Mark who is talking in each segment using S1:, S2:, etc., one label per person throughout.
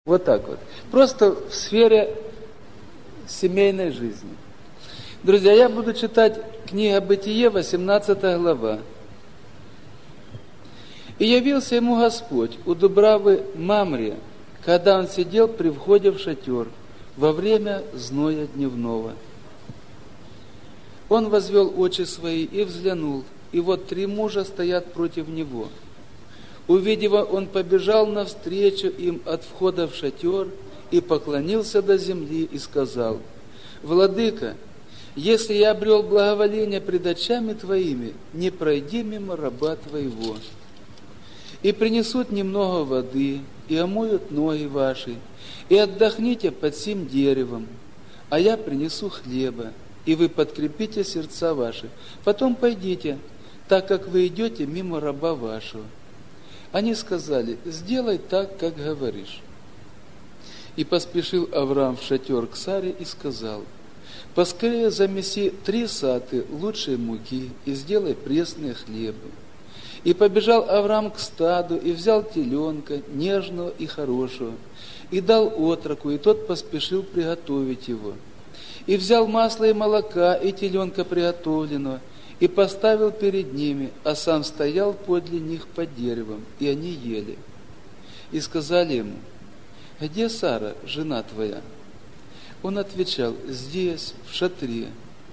S1: Вот так вот. Просто в сфере семейной жизни. Друзья, я буду читать книга Бытие, 18 глава. «И явился ему Господь у Дубравы Мамре, когда он сидел при входе в шатер во время зноя дневного. Он возвел очи свои и взглянул, и вот 3 мужа стоят против него. Увидев, он побежал навстречу им от входа в шатер и поклонился до земли и сказал: Владыка, если я обрел благоволение пред очами Твоими, не пройди мимо раба Твоего. И принесут немного воды, и омоют ноги ваши, и отдохните под сим деревом, а я принесу хлеба, и вы подкрепите сердца ваши. Потом пойдите, так как вы идете мимо раба вашего». Они сказали: «Сделай так, как говоришь». И поспешил Авраам в шатер к Саре и сказал: «Поскорее замеси 3 саты лучшей муки и сделай пресные хлебы». И побежал Авраам к стаду, и взял теленка, нежного и хорошего, и дал отроку, и тот поспешил приготовить его. И взял масло и молока, и теленка приготовленного, и поставил перед ними, а сам стоял подле них под деревом, и они ели. И сказали ему: «Где Сара, жена твоя?» Он отвечал: «Здесь, в шатре».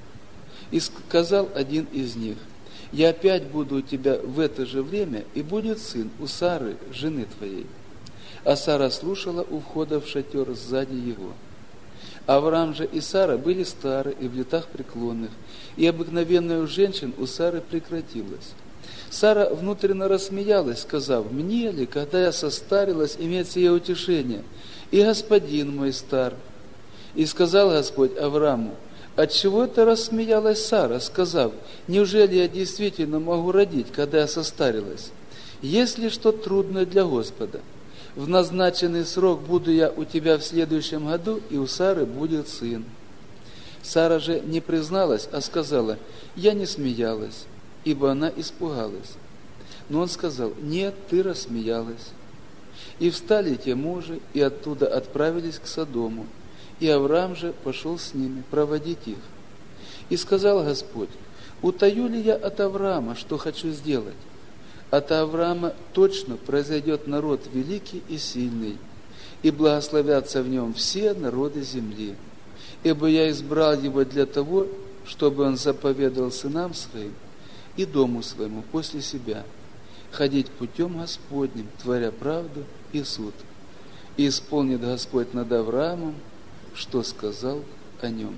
S1: И сказал один из них: «Я опять буду у тебя в это же время, и будет сын у Сары, жены твоей». А Сара слушала у входа в шатер сзади его. Авраам же и Сара были стары и в летах преклонных, и обыкновенная у женщин у Сары прекратилась. Сара внутренно рассмеялась, сказав: «Мне ли, когда я состарилась, иметь сие утешение? И господин мой стар». И сказал Господь Аврааму: «Отчего это рассмеялась Сара, сказав: неужели я действительно могу родить, когда я состарилась? Есть ли что трудное для Господа? В назначенный срок буду я у тебя в следующем году, и у Сары будет сын». Сара же не призналась, а сказала: «Я не смеялась», ибо она испугалась. Но он сказал: «Нет, ты рассмеялась». И встали те мужи, и оттуда отправились к Содому. И Авраам же пошел с ними проводить их. И сказал Господь: «Утаю ли я от Авраама, что хочу сделать? От Авраама точно произойдет народ великий и сильный, и благословятся в нем все народы земли. Ибо я избрал его для того, чтобы он заповедовал сынам своим и дому своему после себя ходить путем Господним, творя правду и суд. И исполнит Господь над Авраамом, что сказал о нем».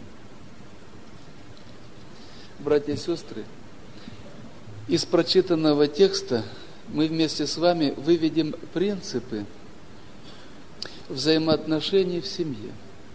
S1: Братья и сестры, из прочитанного текста мы вместе с вами выведем принципы взаимоотношений в семье.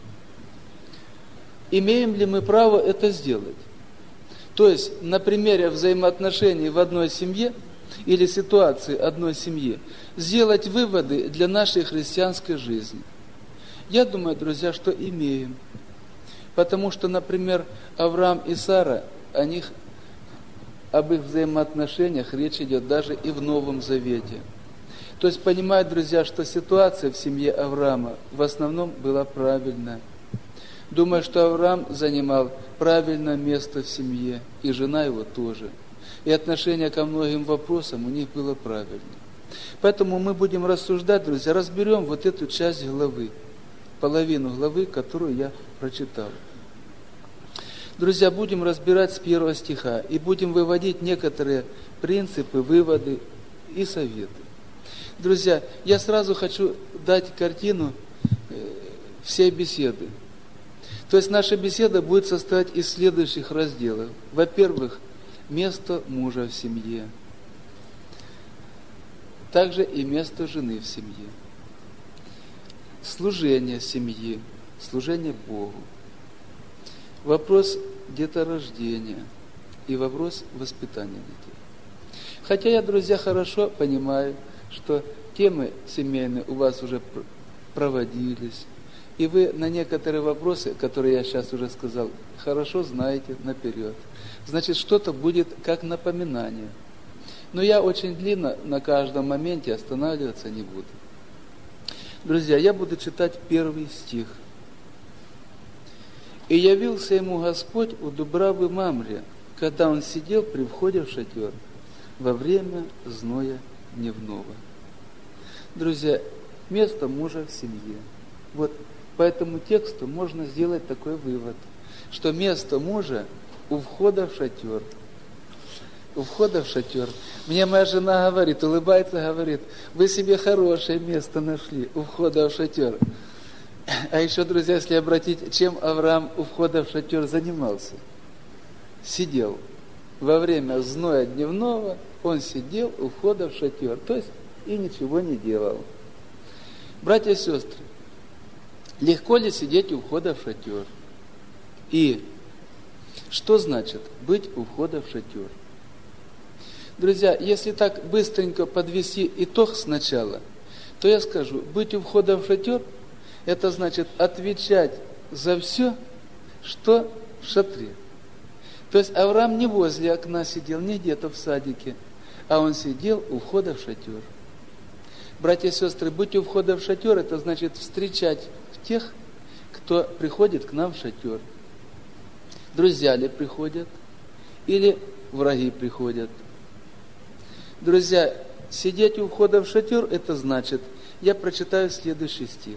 S1: Имеем ли мы право это сделать? То есть на примере взаимоотношений в одной семье или ситуации одной семьи сделать выводы для нашей христианской жизни. Я думаю, друзья, что имеем. Потому что, например, Авраам и Сара, об их взаимоотношениях речь идет даже и в Новом Завете. То есть понимают, друзья, что ситуация в семье Авраама в основном была правильная. Думаю, что Авраам занимал правильное место в семье, и жена его тоже. И отношение ко многим вопросам у них было правильное. Поэтому мы будем рассуждать, друзья, разберем вот эту часть главы, половину главы, которую я прочитал. Друзья, будем разбирать с 1 стиха и будем выводить некоторые принципы, выводы и советы. Друзья, я сразу хочу дать картину всей беседы. То есть наша беседа будет состоять из следующих разделов. Во-первых, место мужа в семье. Также и место жены в семье. Служение семьи, служение Богу. Вопрос деторождения и вопрос воспитания детей. Хотя я, друзья, хорошо понимаю, что темы семейные у вас уже проводились, и вы на некоторые вопросы, которые я сейчас уже сказал, хорошо знаете наперед. Значит, что-то будет как напоминание. Но я очень длинно на каждом моменте останавливаться не буду. Друзья, я буду читать 1 стих. «И явился ему Господь у Дубравы Мамре, когда он сидел при входе в шатер во время зноя дневного». Друзья, место мужа в семье. Вот по этому тексту можно сделать такой вывод, что место мужа у входа в шатер. У входа в шатер. Мне моя жена говорит, улыбается, говорит, вы себе хорошее место нашли у входа в шатер. А еще, друзья, если обратить, чем Авраам у входа в шатер занимался? Сидел. Во время зноя дневного он сидел у входа в шатер. То есть и ничего не делал. Братья и сестры, легко ли сидеть у входа в шатер? И что значит быть у входа в шатер? Друзья, если так быстренько подвести итог сначала, то я скажу, быть у входа в шатер, это значит отвечать за все, что в шатре. То есть Авраам не возле окна сидел, не где-то в садике, а он сидел у входа в шатер. Братья и сестры, быть у входа в шатер, это значит встречать тех, кто приходит к нам в шатер. Друзья ли приходят, или враги приходят. Друзья, сидеть у входа в шатер, это значит, я прочитаю следующий стих.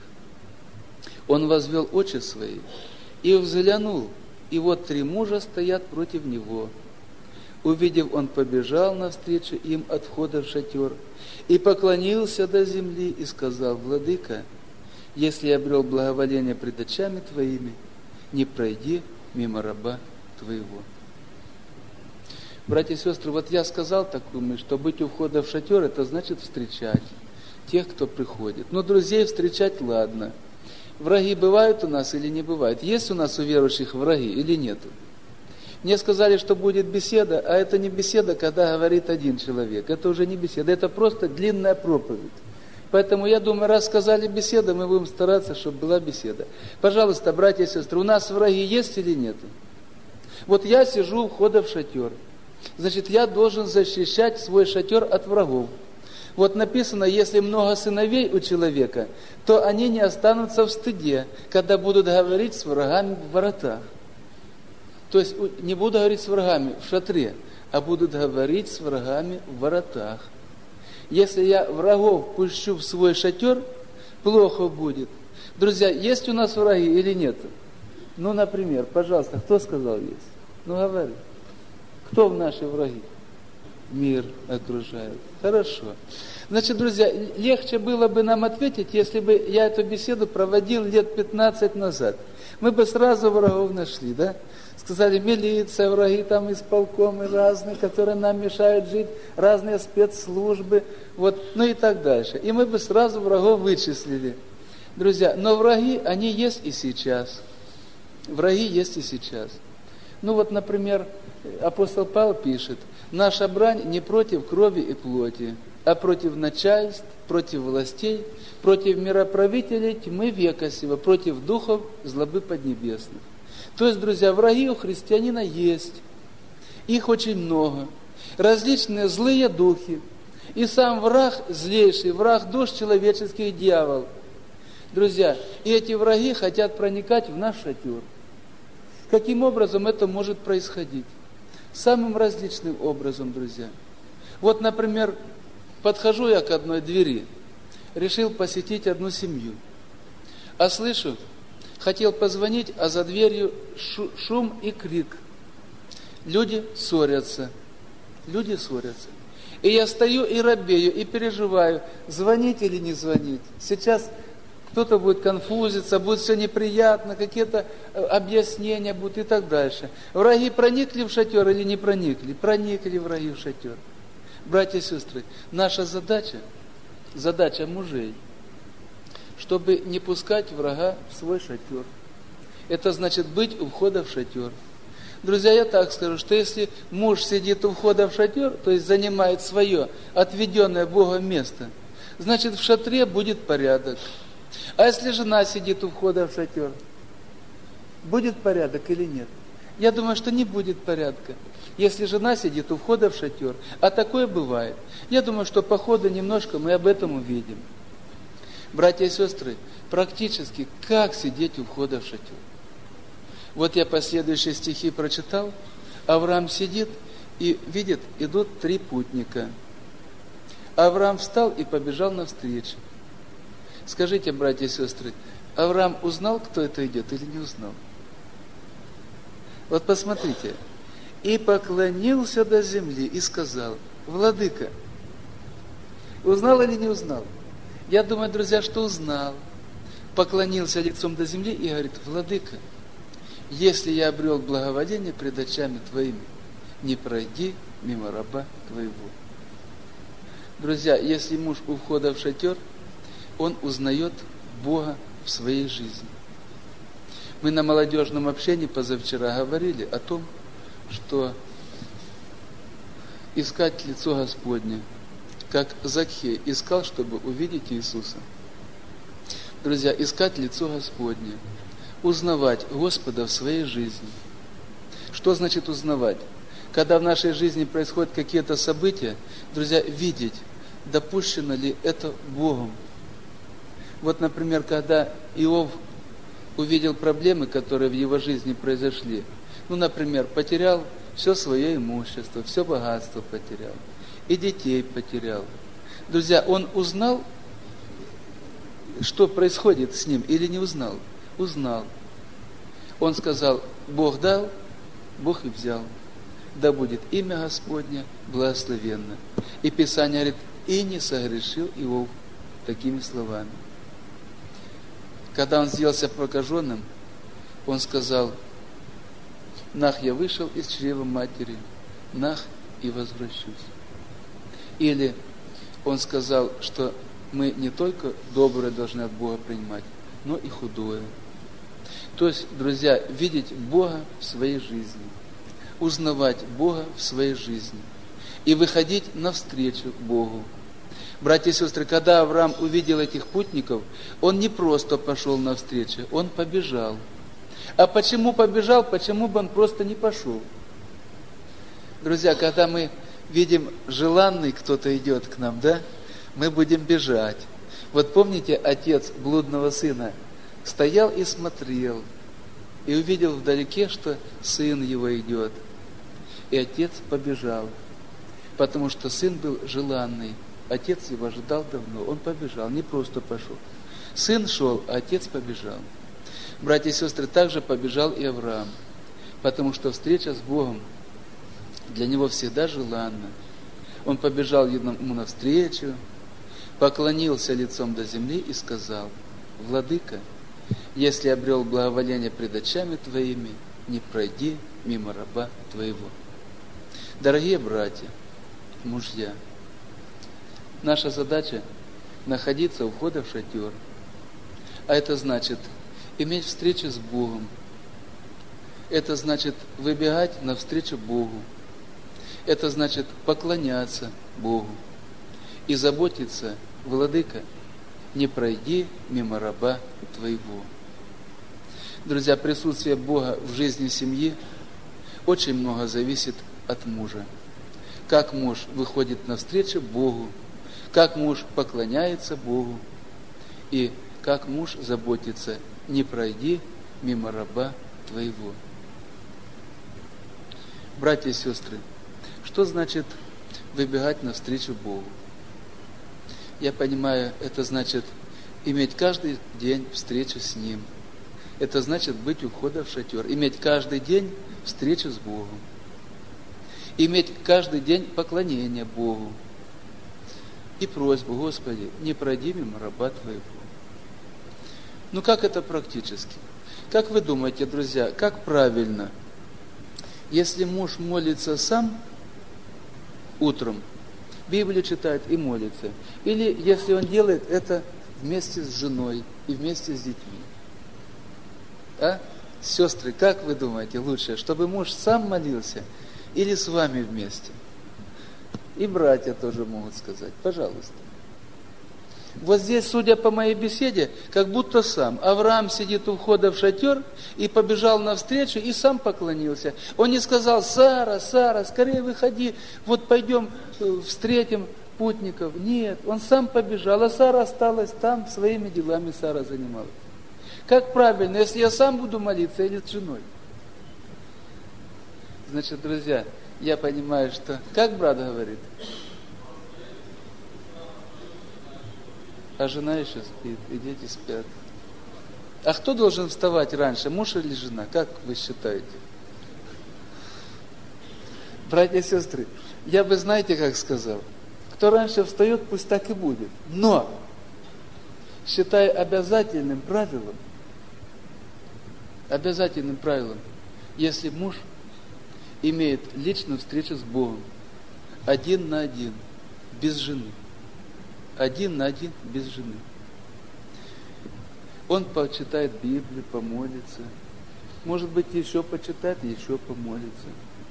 S1: Он возвел очи свои и взглянул, и вот 3 мужа стоят против него. Увидев, он побежал навстречу им от входа в шатер и поклонился до земли и сказал: Владыка, если я обрел благоволение пред очами твоими, не пройди мимо раба твоего. Братья и сестры, вот я сказал такую мысль, что быть у входа в шатер, это значит встречать тех, кто приходит. Но друзей встречать ладно. Враги бывают у нас или не бывают? Есть у нас у верующих враги или нет? Мне сказали, что будет беседа, а это не беседа, когда говорит один человек. Это уже не беседа, это просто длинная проповедь. Поэтому я думаю, раз сказали беседа, мы будем стараться, чтобы была беседа. Пожалуйста, братья и сестры, у нас враги есть или нет? Вот я сижу у входа в шатер. Значит, я должен защищать свой шатер от врагов. Вот написано, если много сыновей у человека, то они не останутся в стыде, когда будут говорить с врагами в воротах. То есть не будут говорить с врагами в шатре, а будут говорить с врагами в воротах. Если я врагов пущу в свой шатер, плохо будет. Друзья, есть у нас враги или нет? Ну, например, пожалуйста, кто сказал есть? Ну, говори. Кто в наши враги? Мир окружает. Хорошо. Значит, друзья, легче было бы нам ответить, если бы я эту беседу проводил лет 15 назад. Мы бы сразу врагов нашли, да? Сказали, милиция, враги там исполкомы разные, которые нам мешают жить, разные спецслужбы, вот, ну и так дальше. И мы бы сразу врагов вычислили. Друзья, но враги, они есть и сейчас. Враги есть и сейчас. Ну вот, например, апостол Павел пишет, наша брань не против крови и плоти, а против начальств, против властей, против мироправителей тьмы века сего, против духов злобы поднебесных. То есть, друзья, враги у христианина есть, их очень много, различные злые духи, и сам враг злейший, враг душ человеческих, дьявол. Друзья, и эти враги хотят проникать в наш шатер. Каким образом это может происходить? Самым различным образом, друзья. Вот, например, подхожу я к одной двери, решил посетить одну семью, а слышу, хотел позвонить, а за дверью шум и крик. Люди ссорятся. Люди ссорятся. И я стою и робею, и переживаю, звонить или не звонить. Сейчас кто-то будет конфузиться, будет все неприятно, какие-то объяснения будут и так дальше. Враги проникли в шатер или не проникли? Проникли враги в шатер. Братья и сестры, наша задача мужей, чтобы не пускать врага в свой шатер. Это значит быть у входа в шатер. Друзья, я так скажу, что если муж сидит у входа в шатер, то есть занимает свое отведенное Богом место, значит в шатре будет порядок. А если жена сидит у входа в шатер, будет порядок или нет? Я думаю, что не будет порядка, если жена сидит у входа в шатер. А такое бывает. Я думаю, что по ходу немножко мы об этом увидим. Братья и сестры, практически как сидеть у входа в шатер? Вот я последующие стихи прочитал. Авраам сидит и видит, идут 3 путника. Авраам встал и побежал навстречу. Скажите, братья и сестры, Авраам узнал, кто это идет, или не узнал? Вот посмотрите. И поклонился до земли и сказал: Владыка. Узнал или не узнал? Я думаю, друзья, что узнал. Поклонился лицом до земли и говорит: Владыка, если я обрел благоволение пред очами Твоими, не пройди мимо раба Твоего. Друзья, если муж у входа в шатер, он узнает Бога в своей жизни. Мы на молодежном общении позавчера говорили о том, что искать лицо Господне, как Закхей искал, чтобы увидеть Иисуса. Друзья, искать лицо Господне, узнавать Господа в своей жизни. Что значит узнавать? Когда в нашей жизни происходят какие-то события, друзья, видеть, допущено ли это Богом. Вот, например, когда Иов увидел проблемы, которые в его жизни произошли. Например, потерял все свое имущество, все богатство потерял, и детей потерял. Друзья, он узнал, что происходит с ним, или не узнал? Узнал. Он сказал: Бог дал, Бог и взял. Да будет имя Господне благословенно. И Писание говорит: и не согрешил Иов такими словами. Когда он сделался прокаженным, он сказал: нах, я вышел из чрева матери, нах, и возвращусь. Или он сказал, что мы не только доброе должны от Бога принимать, но и худое. То есть, друзья, видеть Бога в своей жизни, узнавать Бога в своей жизни и выходить навстречу Богу. Братья и сестры, когда Авраам увидел этих путников, он не просто пошел навстречу, он побежал. А почему побежал? Почему бы он просто не пошел? Друзья, когда мы видим, желанный кто-то идет к нам, да, мы будем бежать. Вот помните, отец блудного сына стоял и смотрел, и увидел вдалеке, что сын его идет. И отец побежал, потому что сын был желанный. Отец его ожидал давно, он побежал, не просто пошел. Сын шел, а отец побежал. Братья и сестры, также побежал и Авраам, потому что встреча с Богом для него всегда желанна. Он побежал ему навстречу, поклонился лицом до земли и сказал: Владыка, если обрел благоволение пред очами Твоими, не пройди мимо раба Твоего. Дорогие братья, мужья, наша задача находиться у входа в шатер. А это значит иметь встречу с Богом. Это значит выбегать навстречу Богу. Это значит поклоняться Богу. И заботиться: Владыка, не пройди мимо раба Твоего. Друзья, присутствие Бога в жизни семьи очень много зависит от мужа. Как муж выходит навстречу Богу, как муж поклоняется Богу, и как муж заботится: не пройди мимо раба Твоего. Братья и сестры, что значит выбегать навстречу Богу? Я понимаю, это значит иметь каждый день встречу с Ним. Это значит быть у входа в шатер, иметь каждый день встречу с Богом, иметь каждый день поклонение Богу и просьбу: Господи, не пройди мимо раба Твоего. Как это практически? Как вы думаете, друзья, как правильно? Если муж молится сам утром, Библию читает и молится, или если он делает это вместе с женой и вместе с детьми? Сестры, как вы думаете, лучше, чтобы муж сам молился или с вами вместе? И братья тоже могут сказать, пожалуйста. Вот здесь, судя по моей беседе, как будто сам. Авраам сидит у входа в шатер и побежал навстречу и сам поклонился. Он не сказал: Сара, Сара, скорее выходи, вот пойдем встретим путников. Нет, он сам побежал, а Сара осталась там, своими делами Сара занималась. Как правильно, если я сам буду молиться или с женой? Значит, друзья, я понимаю, что... Как брат говорит? А жена еще спит, и дети спят. А кто должен вставать раньше, муж или жена? Как вы считаете? Братья и сестры, я бы, знаете, как сказал? Кто раньше встает, пусть так и будет. Но, считаю обязательным правилом, если муж имеет личную встречу с Богом, один на один, без жены. Один на один, без жены. Он почитает Библию, помолится. Может быть, еще почитает, еще помолится.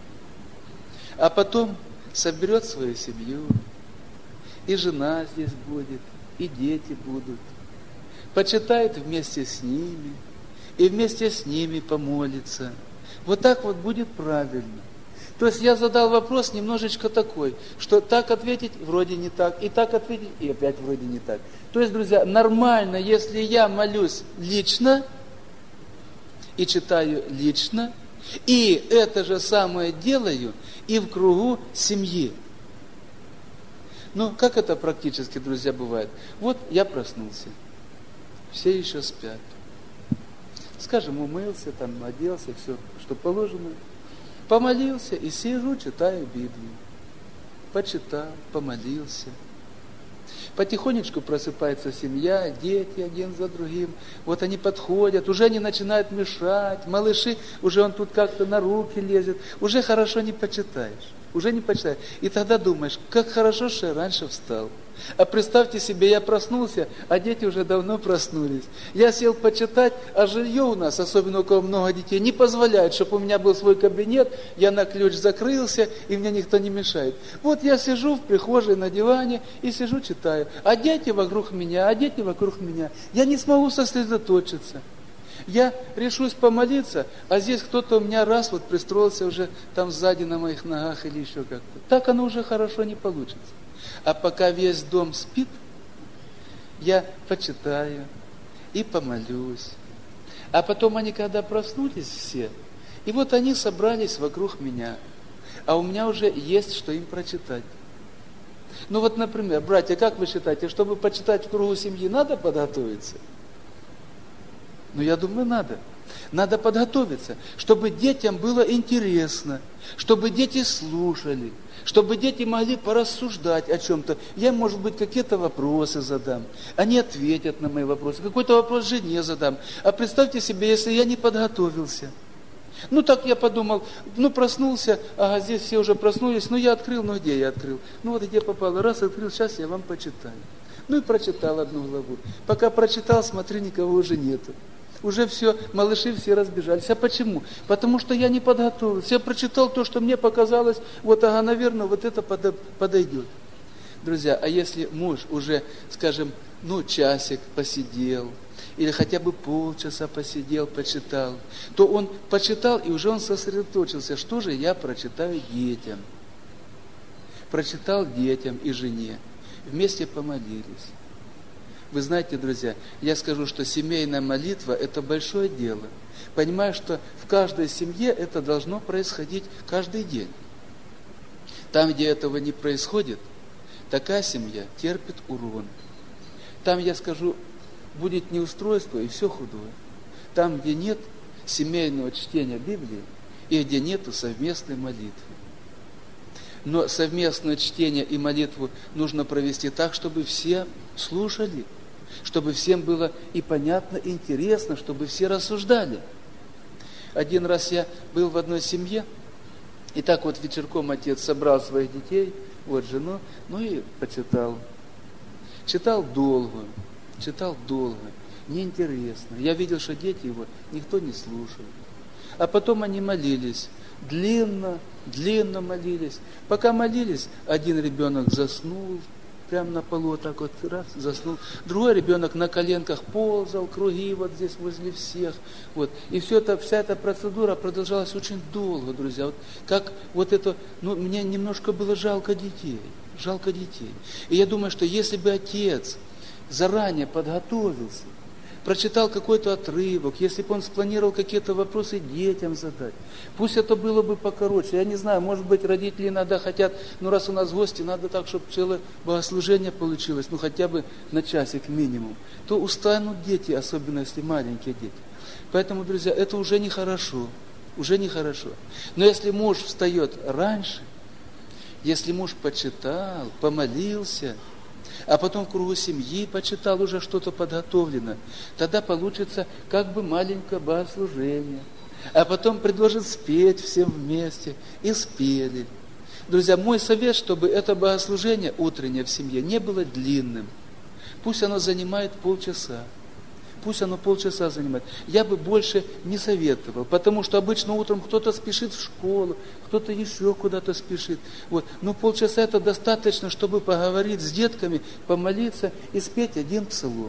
S1: А потом соберет свою семью. И жена здесь будет, и дети будут. Почитает вместе с ними. И вместе с ними помолится. Вот так вот будет правильно. То есть я задал вопрос немножечко такой, что так ответить вроде не так, и так ответить, и опять вроде не так. То есть, друзья, нормально, если я молюсь лично, и читаю лично, и это же самое делаю и в кругу семьи. Ну, как это практически, друзья, бывает? Вот я проснулся, все еще спят. Скажем, умылся, там, оделся, все, что положено. Помолился и сижу, читаю Библию. Почитал, помолился. Потихонечку просыпается семья, дети один за другим. Вот они подходят, уже они начинают мешать. Малыши, уже он тут как-то на руки лезет. Уже хорошо не почитаешь. Уже не почитаешь. И тогда думаешь, как хорошо, что я раньше встал. А представьте себе, я проснулся, а дети уже давно проснулись. Я сел почитать, а жилье у нас, особенно у кого много детей, не позволяет, чтобы у меня был свой кабинет, я на ключ закрылся, и мне никто не мешает. Вот я сижу в прихожей на диване и сижу, читаю. А дети вокруг меня. Я не смогу сосредоточиться. Я решусь помолиться, а здесь кто-то у меня раз вот пристроился уже там сзади на моих ногах или еще как-то. Так оно уже хорошо не получится. А пока весь дом спит, я почитаю и помолюсь. А потом они, когда проснулись все, и вот они собрались вокруг меня, а у меня уже есть, что им прочитать. Ну вот, например, братья, как вы считаете, чтобы почитать в кругу семьи, надо подготовиться? Ну, я думаю, надо. Надо подготовиться, чтобы детям было интересно, чтобы дети слушали, чтобы дети могли порассуждать о чем-то. Я, может быть, какие-то вопросы задам, они ответят на мои вопросы, какой-то вопрос жене задам. А представьте себе, если я не подготовился. Ну, так я подумал, ну, проснулся, ага, здесь все уже проснулись, ну, я открыл, ну, где я открыл? Ну, вот где попало, раз открыл, сейчас я вам почитаю. Ну, и прочитал одну главу. Пока прочитал, смотрю, никого уже нету. Уже все, малыши все разбежались. А почему? Потому что я не подготовился. Я прочитал то, что мне показалось, вот, ага, наверное, вот это подойдет. Друзья, а если муж уже, скажем, ну, часик посидел, или хотя бы полчаса посидел, почитал, то он почитал, и уже он сосредоточился, что же я прочитаю детям. Прочитал детям и жене. Вместе помолились. Вы знаете, друзья, я скажу, что семейная молитва – это большое дело. Понимаю, что в каждой семье это должно происходить каждый день. Там, где этого не происходит, такая семья терпит урон. Там, я скажу, будет неустройство и все худое. Там, где нет семейного чтения Библии и где нету совместной молитвы. Но совместное чтение и молитву нужно провести так, чтобы все слушали, чтобы всем было и понятно, и интересно, чтобы все рассуждали. Один раз я был в одной семье, и так вот вечерком отец собрал своих детей, вот жену, ну и почитал. Читал долго, неинтересно. Я видел, что дети его никто не слушал. А потом они молились, длинно молились. Пока молились, один ребенок заснул, прямо на полу вот так вот раз, заснул. Другой ребенок на коленках ползал, круги вот здесь возле всех. Вот. И вся эта процедура продолжалась очень долго, друзья. Вот как вот это, ну, мне немножко было жалко детей. жалко детей. И я думаю, что если бы отец заранее подготовился, прочитал какой-то отрывок, если бы он спланировал какие-то вопросы детям задать, пусть это было бы покороче. Я не знаю, может быть, родители иногда хотят, раз у нас гости, надо так, чтобы целое богослужение получилось, хотя бы на часик минимум, то устанут дети, особенно если маленькие дети. Поэтому, друзья, это уже нехорошо, уже нехорошо. Но если муж встает раньше, если муж почитал, помолился, а потом в кругу семьи почитал уже что-то подготовлено, тогда получится как бы маленькое богослужение. А потом предложит спеть всем вместе. И спели. Друзья, мой совет, чтобы это богослужение утреннее в семье не было длинным. Пусть оно занимает полчаса. Пусть оно полчаса занимает. Я бы больше не советовал, потому что обычно утром кто-то спешит в школу, кто-то еще куда-то спешит. Но полчаса это достаточно, чтобы поговорить с детками, помолиться и спеть один псалом.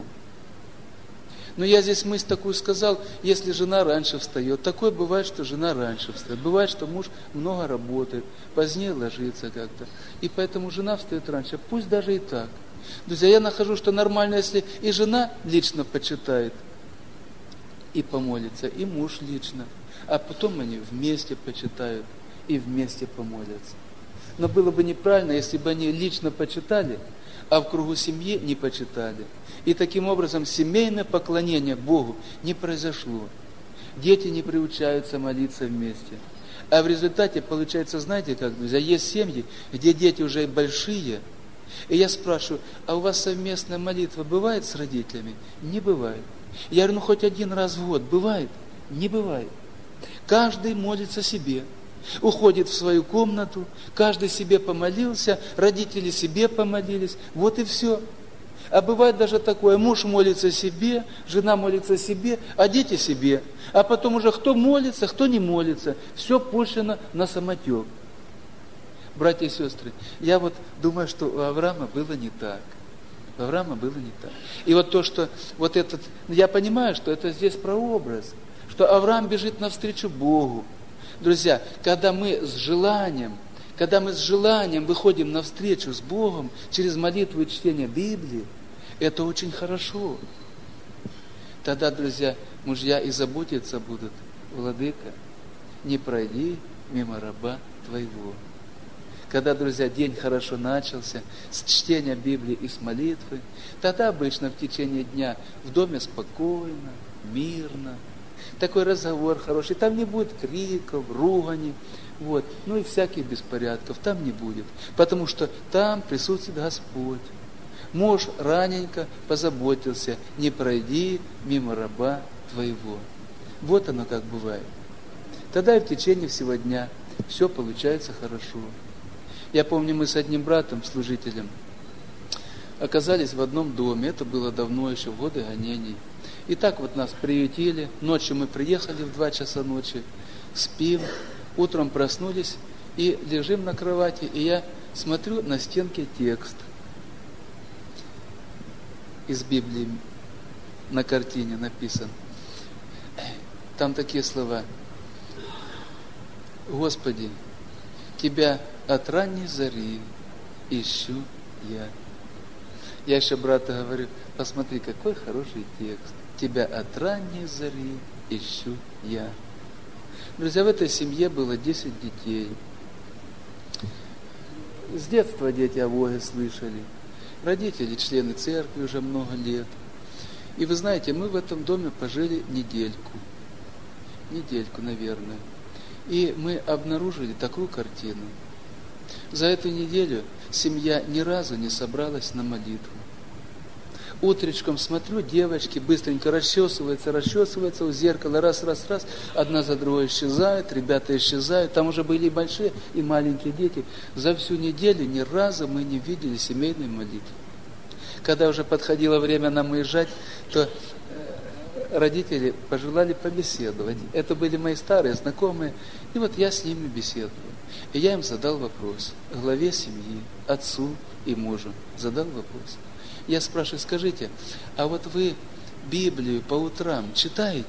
S1: Но я здесь мысль такую сказал, если жена раньше встает. Такое бывает, что жена раньше встает. Бывает, что муж много работает, позднее ложится как-то. И поэтому жена встает раньше. Пусть даже и так. Друзья, я нахожу, что нормально, если и жена лично почитает и помолится, и муж лично, а потом они вместе почитают и вместе помолятся. Но было бы неправильно, если бы они лично почитали, а в кругу семьи не почитали. И таким образом семейное поклонение Богу не произошло. Дети не приучаются молиться вместе. А в результате получается, знаете как, друзья, есть семьи, где дети уже большие. И я спрашиваю, а у вас совместная молитва бывает с родителями? Не бывает. Я говорю, хоть один раз в год бывает? Не бывает. Каждый молится себе. Уходит в свою комнату, каждый себе помолился, родители себе помолились. Вот и все. А бывает даже такое, муж молится себе, жена молится себе, а дети себе. А потом уже кто молится, кто не молится. Все пущено на самотек. Братья и сестры, я думаю, что у Авраама было не так. У Авраама было не так. И то, что я понимаю, что это здесь прообраз, что Авраам бежит навстречу Богу. Друзья, когда мы с желанием выходим навстречу с Богом через молитву и чтение Библии, это очень хорошо. Тогда, друзья, мужья и заботиться будут. Владыка, не пройди мимо раба твоего. Когда, друзья, день хорошо начался, с чтения Библии и с молитвы, тогда обычно в течение дня в доме спокойно, мирно, такой разговор хороший, там не будет криков, ругани, и всяких беспорядков, там не будет, потому что там присутствует Господь. Муж раненько позаботился, не пройди мимо раба твоего. Вот оно как бывает. Тогда и в течение всего дня все получается хорошо. Я помню, мы с одним братом, служителем, оказались в одном доме. Это было давно, еще в годы гонений. И так нас приютили. Ночью мы приехали в 2 часа ночи, спим, утром проснулись и лежим на кровати. И я смотрю, на стенке текст из Библии, на картине написан. Там такие слова: Господи, Тебя от ранней зари ищу я. Я еще брату говорю, посмотри, какой хороший текст. Тебя от ранней зари ищу я. Друзья, в этой семье было 10 детей. С детства дети о Боге слышали. Родители члены церкви уже много лет. И вы знаете, мы в этом доме пожили недельку, наверное. И мы обнаружили такую картину. За эту неделю семья ни разу не собралась на молитву. Утречком смотрю, девочки быстренько расчесываются у зеркала, раз, одна за другой исчезают, ребята исчезают, там уже были и большие, и маленькие дети. За всю неделю ни разу мы не видели семейной молитвы. Когда уже подходило время нам уезжать, то родители пожелали побеседовать. Это были мои старые знакомые, и я с ними беседовал. И я им задал вопрос, главе семьи, отцу и мужу, задал вопрос. Я спрашиваю, скажите, а вы Библию по утрам читаете?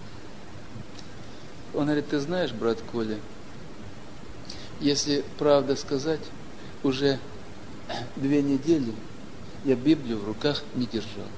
S1: Он говорит, ты знаешь, брат Коля, если правда сказать, уже 2 недели я Библию в руках не держал.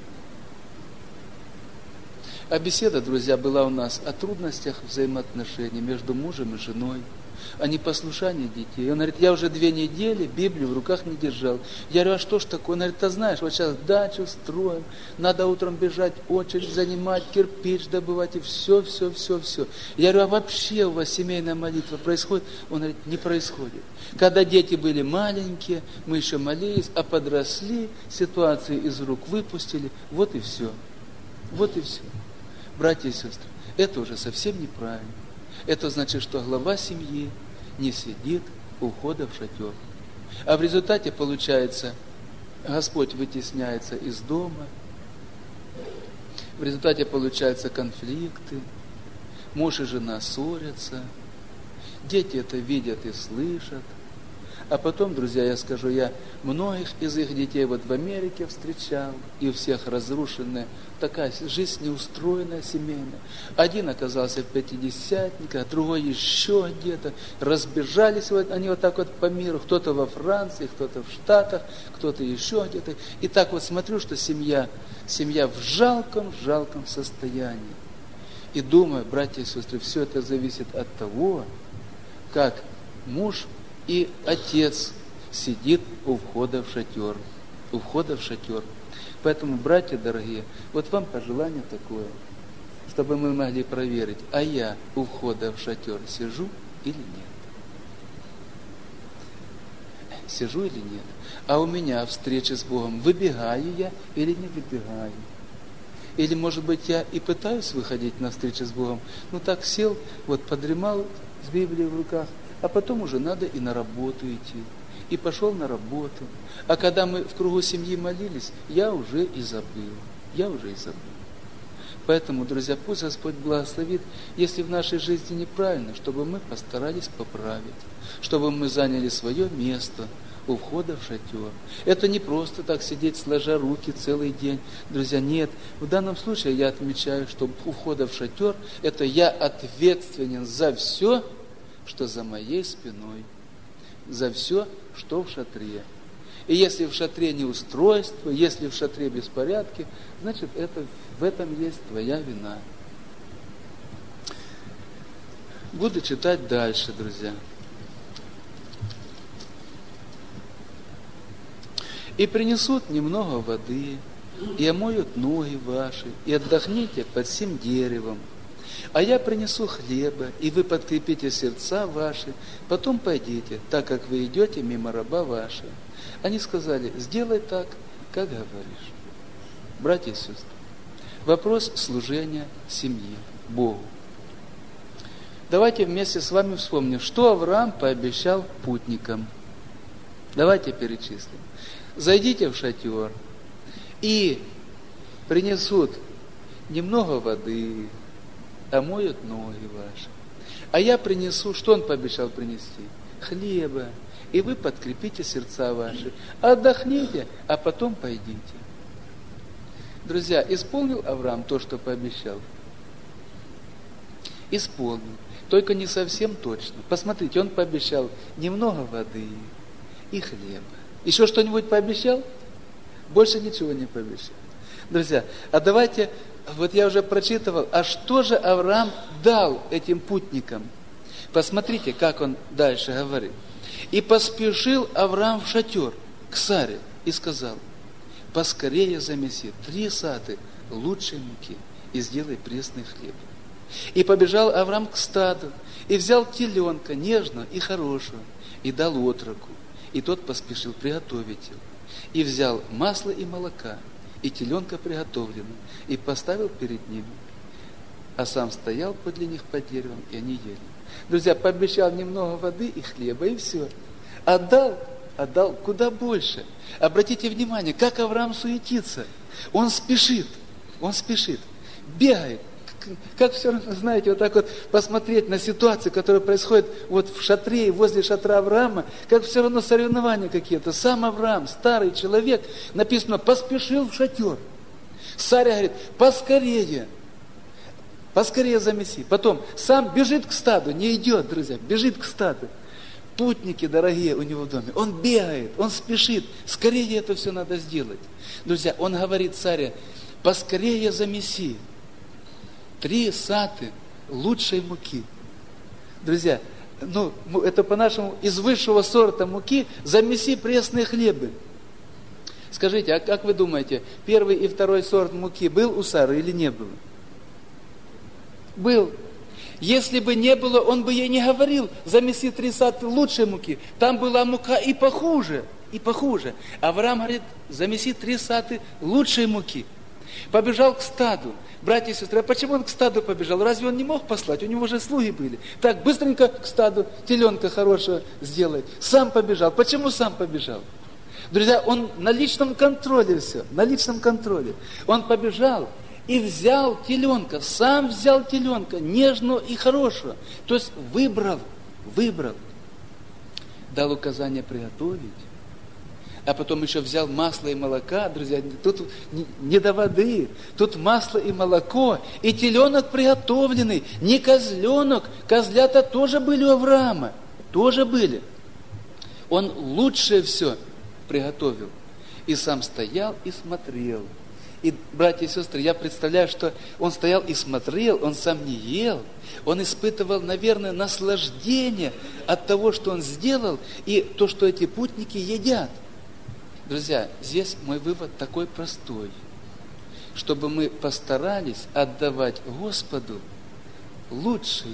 S1: А беседа, друзья, была у нас о трудностях взаимоотношений между мужем и женой, о непослушании детей. Он говорит, я уже 2 недели Библию в руках не держал. Я говорю, а что ж такое? Он говорит, ты знаешь, вот сейчас дачу строим, надо утром бежать, очередь занимать, кирпич добывать и все. Я говорю, а вообще у вас семейная молитва происходит? Он говорит, не происходит. Когда дети были маленькие, мы еще молились, а подросли, ситуации из рук выпустили, вот и все. Вот и все. Братья и сестры, это уже совсем неправильно. Это значит, что глава семьи не сидит у входа в шатер. А в результате получается, Господь вытесняется из дома, в результате получаются конфликты, муж и жена ссорятся, дети это видят и слышат. А потом, друзья, я скажу, я многих из их детей вот в Америке встречал, и у всех разрушенная такая жизнь неустроенная, семейная. Один оказался в пятидесятниках, другой еще где-то. Разбежались они вот так вот по миру, кто-то во Франции, кто-то в Штатах, кто-то еще где-то. И так вот смотрю, что семья в жалком состоянии. И думаю, братья и сестры, все это зависит от того, как муж и отец сидит у входа в шатер. У входа в шатер. Поэтому, братья дорогие, вот вам пожелание такое, чтобы мы могли проверить, а я у входа в шатер сижу или нет. Сижу или нет. А у меня встреча с Богом, выбегаю я или не выбегаю. Или, может быть, я и пытаюсь выходить на встречу с Богом, но так сел, вот подремал с Библией в руках, а потом уже надо и на работу идти. И пошел на работу. А когда мы в кругу семьи молились, я уже и забыл. Поэтому, друзья, пусть Господь благословит, если в нашей жизни неправильно, чтобы мы постарались поправить, чтобы мы заняли свое место у входа в шатер. Это не просто так сидеть сложа руки целый день. Друзья, нет. В данном случае я отмечаю, что у входа в шатер, это я ответственен за все, что за моей спиной, за все, что в шатре. И если в шатре неустройство, если в шатре беспорядки, значит, в этом есть твоя вина. Буду читать дальше, друзья. И принесут немного воды, и омоют ноги ваши, и отдохните под сим деревом. А я принесу хлеба, и вы подкрепите сердца ваши, потом пойдите, так как вы идете мимо раба вашего. Они сказали, сделай так, как говоришь. Братья и сестры, вопрос служения семьи, Богу. Давайте вместе с вами вспомним, что Авраам пообещал путникам. Давайте перечислим. Зайдите в шатер, и принесут немного воды, омоют ноги ваши. А я принесу, что он пообещал принести? Хлеба. И вы подкрепите сердца ваши. Отдохните, а потом пойдите. Друзья, исполнил Авраам то, что пообещал? Исполнил. Только не совсем точно. Посмотрите, он пообещал немного воды и хлеба. Еще что-нибудь пообещал? Больше ничего не пообещал. Друзья, а давайте, вот я уже прочитывал, а что же Авраам дал этим путникам? Посмотрите, как он дальше говорит. И поспешил Авраам в шатер к Саре и сказал, поскорее замеси 3 саты лучшей муки и сделай пресный хлеб. И побежал Авраам к стаду, и взял теленка нежного и хорошего, и дал отроку, и тот поспешил приготовить его. И взял масло и молока, и теленка приготовленного, и поставил перед ними. А сам стоял подле них под деревом, и они ели. Друзья, пообещал немного воды и хлеба, и все. Отдал куда больше. Обратите внимание, как Авраам суетится. Он спешит, бегает. Как все равно, знаете, вот так вот посмотреть на ситуацию, которая происходит вот в шатре и возле шатра Авраама, как все равно соревнования какие-то. Сам Авраам, старый человек, написано, поспешил в шатер. Саря говорит, поскорее замеси. Потом сам бежит к стаду, не идет, друзья, бежит к стаду. путники дорогие у него в доме. Он бегает, он спешит. Скорее это все надо сделать. Друзья, он говорит царю: поскорее замеси 3 саты лучшей муки. Друзья, это по-нашему из высшего сорта муки замеси пресные хлебы. Скажите, а как вы думаете, 1 и 2 сорт муки был у Сары или не было? Был. Если бы не было, он бы ей не говорил: замеси 3 саты лучшей муки. Там была мука и похуже, и похуже. Авраам говорит: замеси 3 саты лучшей муки. Побежал к стаду. Братья и сестры, а почему он к стаду побежал? Разве он не мог послать? У него же слуги были. Так, быстренько к стаду теленка хорошего сделай. Сам побежал. Почему сам побежал? Друзья, он на личном контроле все, на личном контроле. Он побежал и взял теленка, сам взял теленка, нежного и хорошего. То есть выбрал, дал указание приготовить. А потом еще взял масло и молока, друзья, тут не до воды, тут масло и молоко, и теленок приготовленный, не козленок, козлята тоже были у Авраама, тоже были. Он лучшее все приготовил, и сам стоял и смотрел. И, братья и сестры, я представляю, что он стоял и смотрел, он сам не ел, он испытывал, наверное, наслаждение от того, что он сделал, и то, что эти путники едят. Друзья, здесь мой вывод такой простой, чтобы мы постарались отдавать Господу лучшее.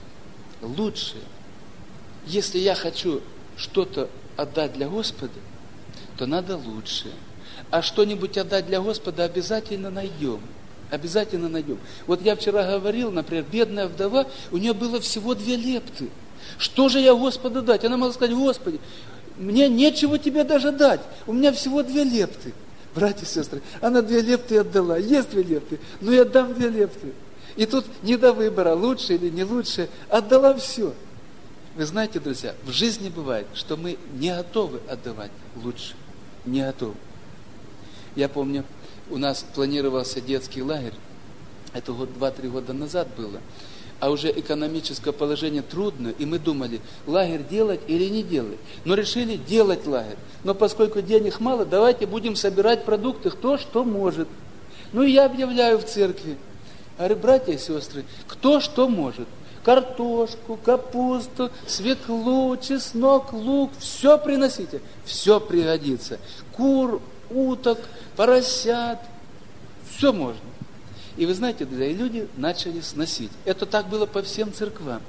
S1: Если я хочу что-то отдать для Господа, то надо лучшее. А что-нибудь отдать для Господа обязательно найдем. Обязательно найдем. Вот я вчера говорил, например, бедная вдова, у нее было всего 2 лепты. Что же я Господу дать? Она могла сказать: Господи, мне нечего тебе даже дать. У меня всего 2 лепты. Братья и сестры, она 2 лепты отдала. Есть 2 лепты, но я дам 2 лепты. И тут не до выбора, лучше или не лучше. Отдала все. Вы знаете, друзья, в жизни бывает, что мы не готовы отдавать лучше. Не готовы. Я помню, у нас планировался детский лагерь. Это 2-3 года назад было. А уже экономическое положение трудно, и мы думали, лагерь делать или не делать. Но решили делать лагерь. Но поскольку денег мало, давайте будем собирать продукты, кто что может. Ну и я объявляю в церкви. Говорю: братья и сестры, кто что может. Картошку, капусту, свеклу, чеснок, лук, все приносите. Все пригодится. Кур, уток, поросят, все можно. И вы знаете, друзья, и люди начали сносить. Это так было по всем церквам.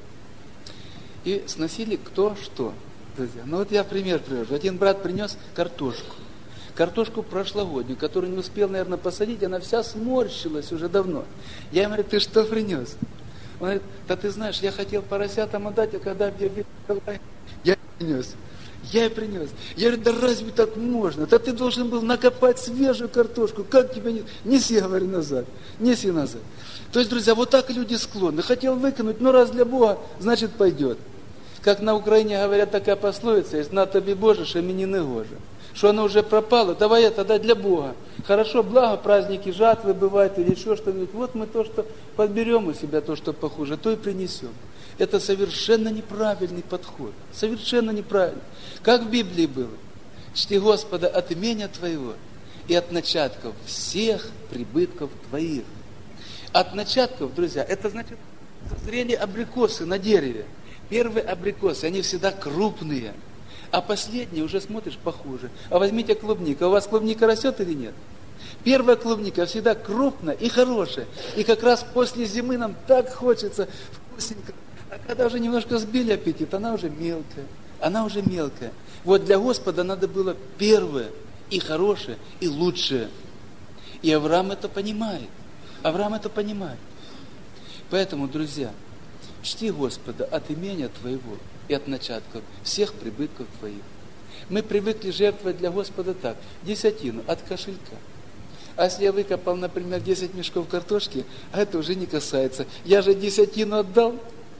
S1: И сносили кто что, друзья. Ну вот я пример привожу. Один брат принес картошку прошлогоднюю, которую не успел, наверное, посадить, она вся сморщилась уже давно. Я ему говорю: ты что принес? Он говорит: да ты знаешь, я хотел поросятам отдать, а когда объявили, я принес. Я и принес. Я говорю: да разве так можно? Да ты должен был накопать свежую картошку. Как тебя не... Неси, говорю, назад. Неси назад. То есть, друзья, вот так люди склонны. Хотел выкинуть, но раз для Бога, значит пойдет. Как на Украине говорят такая пословица: есть на тобі Боже, що мені не гоже. Что оно уже пропало, давай это дать для Бога. Хорошо, благо, праздники, жатвы бывают или еще что-нибудь. Вот мы то, что подберем у себя, то, что похуже, то и принесем. Это совершенно неправильный подход. Совершенно неправильный. Как в Библии было: чти Господа от имения твоего и от начатков всех прибытков твоих. От начатков, друзья, это значит созрели абрикосы на дереве. Первые абрикосы, они всегда крупные, а последние уже смотришь похуже. А возьмите клубника. У вас клубника растет или нет? Первая клубника всегда крупная и хорошая. И как раз после зимы нам так хочется вкусненько. А когда уже немножко сбили аппетит, она уже мелкая. Она уже мелкая. Вот для Господа надо было первое, и хорошее, и лучшее. И Авраам это понимает. Авраам это понимает. Поэтому, друзья, чти Господа от имения твоего и от начатков всех прибытков твоих. Мы привыкли жертвовать для Господа так: десятину от кошелька. А если я выкопал, например, 10 мешков картошки, а это уже не касается. Я же десятину отдал,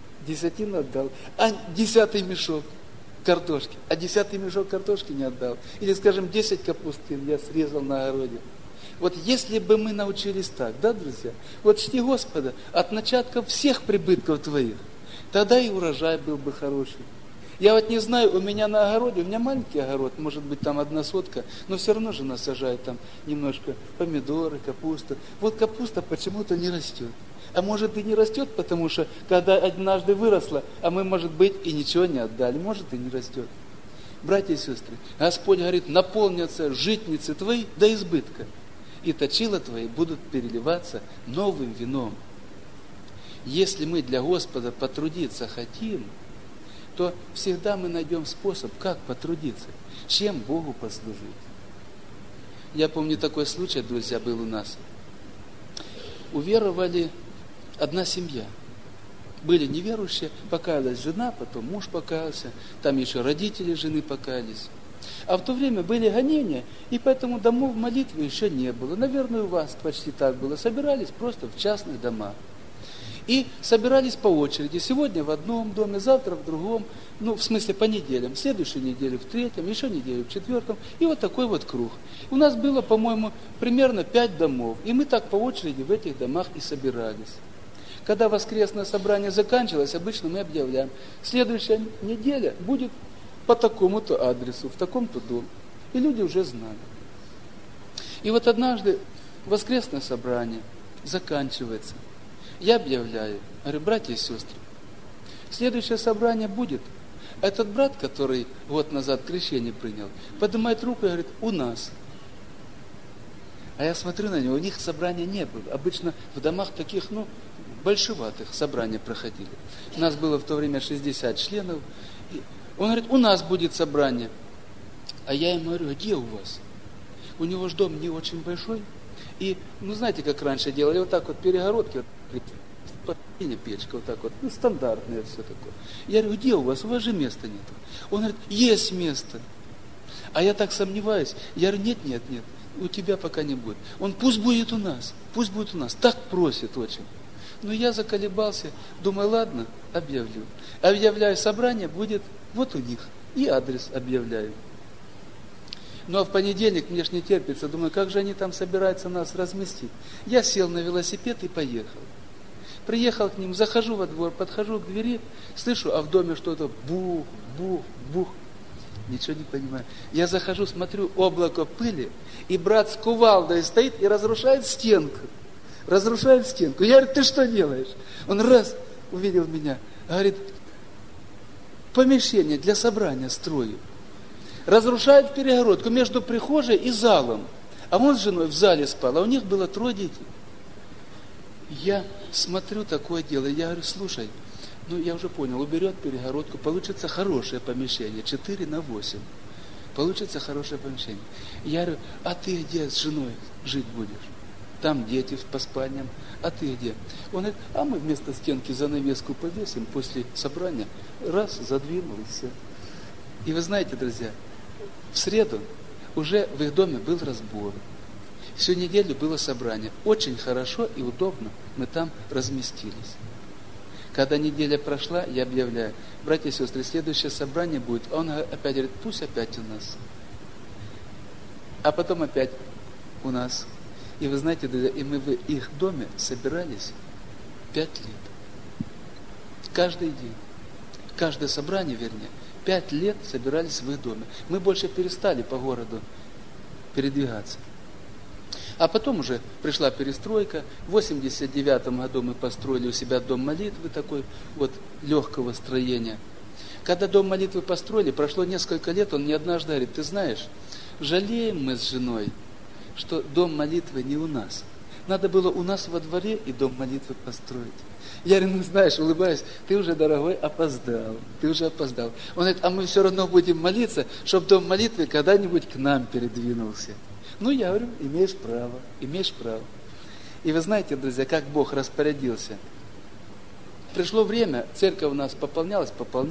S1: а 10-й мешок картошки, а 10-й мешок картошки не отдал. Или, скажем, 10 капустин я срезал на огороде. Вот если бы мы научились так, да, друзья? Вот чти Господа от начатков всех прибытков твоих, тогда и урожай был бы хороший. Я вот не знаю, у меня на огороде, у меня маленький огород, может быть там 1 сотка, но все равно жена сажает там немножко помидоры, капуста. Вот капуста почему-то не растет. А может и не растет, потому что когда однажды выросла, а мы, может быть, и ничего не отдали, может и не растет. Братья и сестры, Господь говорит, наполнятся житницы твои до избытка, и точила твои будут переливаться новым вином. Если мы для Господа потрудиться хотим, то всегда мы найдем способ, как потрудиться, чем Богу послужить. Я помню такой случай, друзья, был у нас. Уверовали одна семья. Были неверующие, покаялась жена, потом муж покаялся, там еще родители жены покаялись. А в то время были гонения, и поэтому домов молитвы еще не было. Наверное, у вас почти так было. Собирались просто в частных домах. И собирались по очереди. Сегодня в одном доме, завтра в другом. В смысле по неделям. Следующую неделю в 3-м, еще неделю в 4-м. И вот такой вот круг. У нас было, по-моему, примерно 5 домов. И мы так по очереди в этих домах и собирались. Когда воскресное собрание заканчивалось, обычно мы объявляем, следующая неделя будет по такому-то адресу, в таком-то доме. И люди уже знали. И вот однажды воскресное собрание заканчивается. Я объявляю, говорю, братья и сестры, следующее собрание будет. Этот брат, который год назад крещение принял, поднимает руку и говорит, у нас. А я смотрю на него, у них собрания не было. Обычно в домах таких, большеватых собрания проходили. У нас было в то время 60 членов. И он говорит, у нас будет собрание. А я ему говорю, где у вас? У него же дом не очень большой. И, знаете, как раньше делали, вот так вот перегородки, печка, вот так вот, стандартное все такое. Я говорю, где у вас? У вас же места нет. Он говорит, есть место. А я так сомневаюсь. Я говорю, нет, у тебя пока не будет. Он, пусть будет у нас. Так просит очень. Но я заколебался, думаю, ладно, объявлю. Объявляю, собрание будет вот у них. И адрес объявляю. А в понедельник мне ж не терпится, думаю, как же они там собираются нас разместить. Я сел на велосипед и поехал. Приехал к ним, захожу во двор, подхожу к двери, слышу, а в доме что-то бух, бух, бух. Ничего не понимаю. Я захожу, смотрю, облако пыли, и брат с кувалдой стоит и разрушает стенку. Я говорю, ты что делаешь? Он раз увидел меня, говорит, помещение для собрания строю. Разрушает перегородку между прихожей и залом. А он с женой в зале спал, а у них было 3 детей. Я смотрю такое дело, я говорю, слушай, я уже понял, уберет перегородку, получится хорошее помещение, 4/8. Получится хорошее помещение. Я говорю, а ты где с женой жить будешь? Там дети по спальням, а ты где? Он говорит, а мы вместо стенки занавеску повесим после собрания. Раз, задвинул и все. И вы знаете, друзья, в среду уже в их доме был разбор. Всю неделю было собрание. Очень хорошо и удобно мы там разместились. Когда неделя прошла, я объявляю, братья и сестры, следующее собрание будет. Он опять говорит, пусть опять у нас. А потом опять у нас. И вы знаете, друзья, и мы в их доме собирались 5 лет. Каждый день. Каждое собрание, 5 лет собирались в их доме. Мы больше перестали по городу передвигаться. А потом уже пришла перестройка. В 89 году мы построили у себя дом молитвы, такой вот легкого строения. Когда дом молитвы построили, прошло несколько лет, он мне однажды говорит, ты знаешь, жалеем мы с женой, что дом молитвы не у нас. Надо было у нас во дворе и дом молитвы построить. Я говорю, знаешь, улыбаюсь, ты уже, дорогой, опоздал. Он говорит, а мы все равно будем молиться, чтобы дом молитвы когда-нибудь к нам передвинулся. Я говорю, имеешь право. И вы знаете, друзья, как Бог распорядился. Пришло время, церковь у нас пополнялась.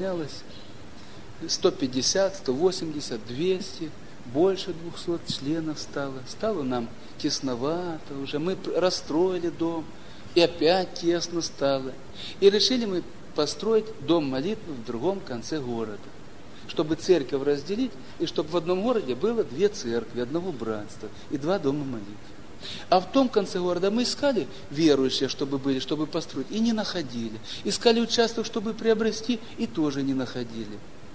S1: 150, 180, 200, больше 200 членов стало. Стало нам тесновато уже. Мы расстроили дом, и опять тесно стало. И решили мы построить дом молитвы в другом конце города. Чтобы церковь разделить, и чтобы в одном городе было 2 церкви, одного братства и 2 дома молитвы. А в том конце города мы искали верующие, чтобы были, чтобы построить, и не находили. Искали участок, чтобы приобрести, и тоже не находили.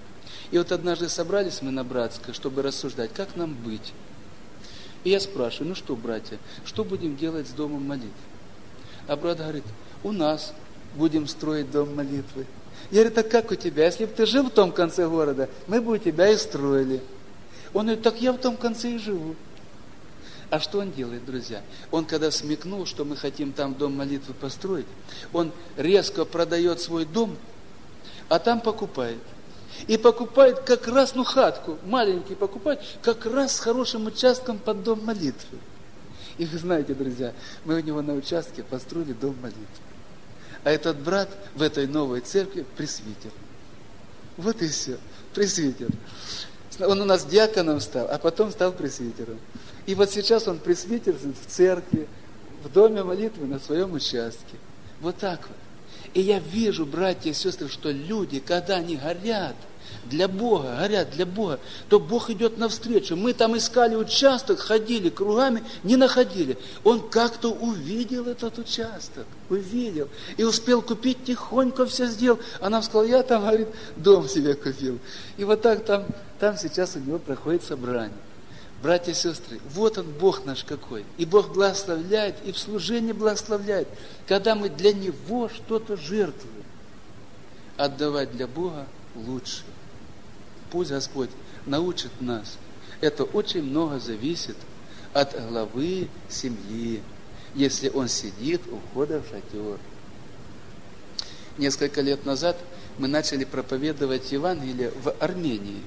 S1: И вот однажды собрались мы на Братской, чтобы рассуждать, как нам быть. И я спрашиваю, ну что, братья, что будем делать с домом молитвы? А брат говорит, у нас будем строить дом молитвы. Я говорю, так как у тебя? Если бы ты жил в том конце города, мы бы у тебя и строили. Он говорит, так я в том конце и живу. А что он делает, друзья? Он, когда смекнул, что мы хотим там дом молитвы построить, он резко продает свой дом, а там покупает. И покупает как раз, хатку, маленький покупает, как раз с хорошим участком под дом молитвы. И вы знаете, друзья, мы у него на участке построили дом молитвы. А этот брат в этой новой церкви пресвитер. Вот и все, пресвитер. Он у нас диаконом стал, а потом стал пресвитером. И вот сейчас он пресвитерствует в церкви, в доме молитвы на своем участке. Вот так вот. И я вижу, братья и сестры, что люди, когда они горят для Бога, то Бог идет навстречу. Мы там искали участок, ходили кругами, не находили. Он как-то увидел этот участок, увидел. И успел купить, тихонько все сделал. А нам сказал, я там, говорит, дом себе купил. И вот так там сейчас у него проходит собрание. Братья и сестры, вот он, Бог наш какой. И Бог благословляет, и в служении благословляет, когда мы для Него что-то жертвуем. Отдавать для Бога лучше. Пусть Господь научит нас. Это очень много зависит от главы семьи, если он сидит у входа в шатер. Несколько лет назад мы начали проповедовать Евангелие в Армении.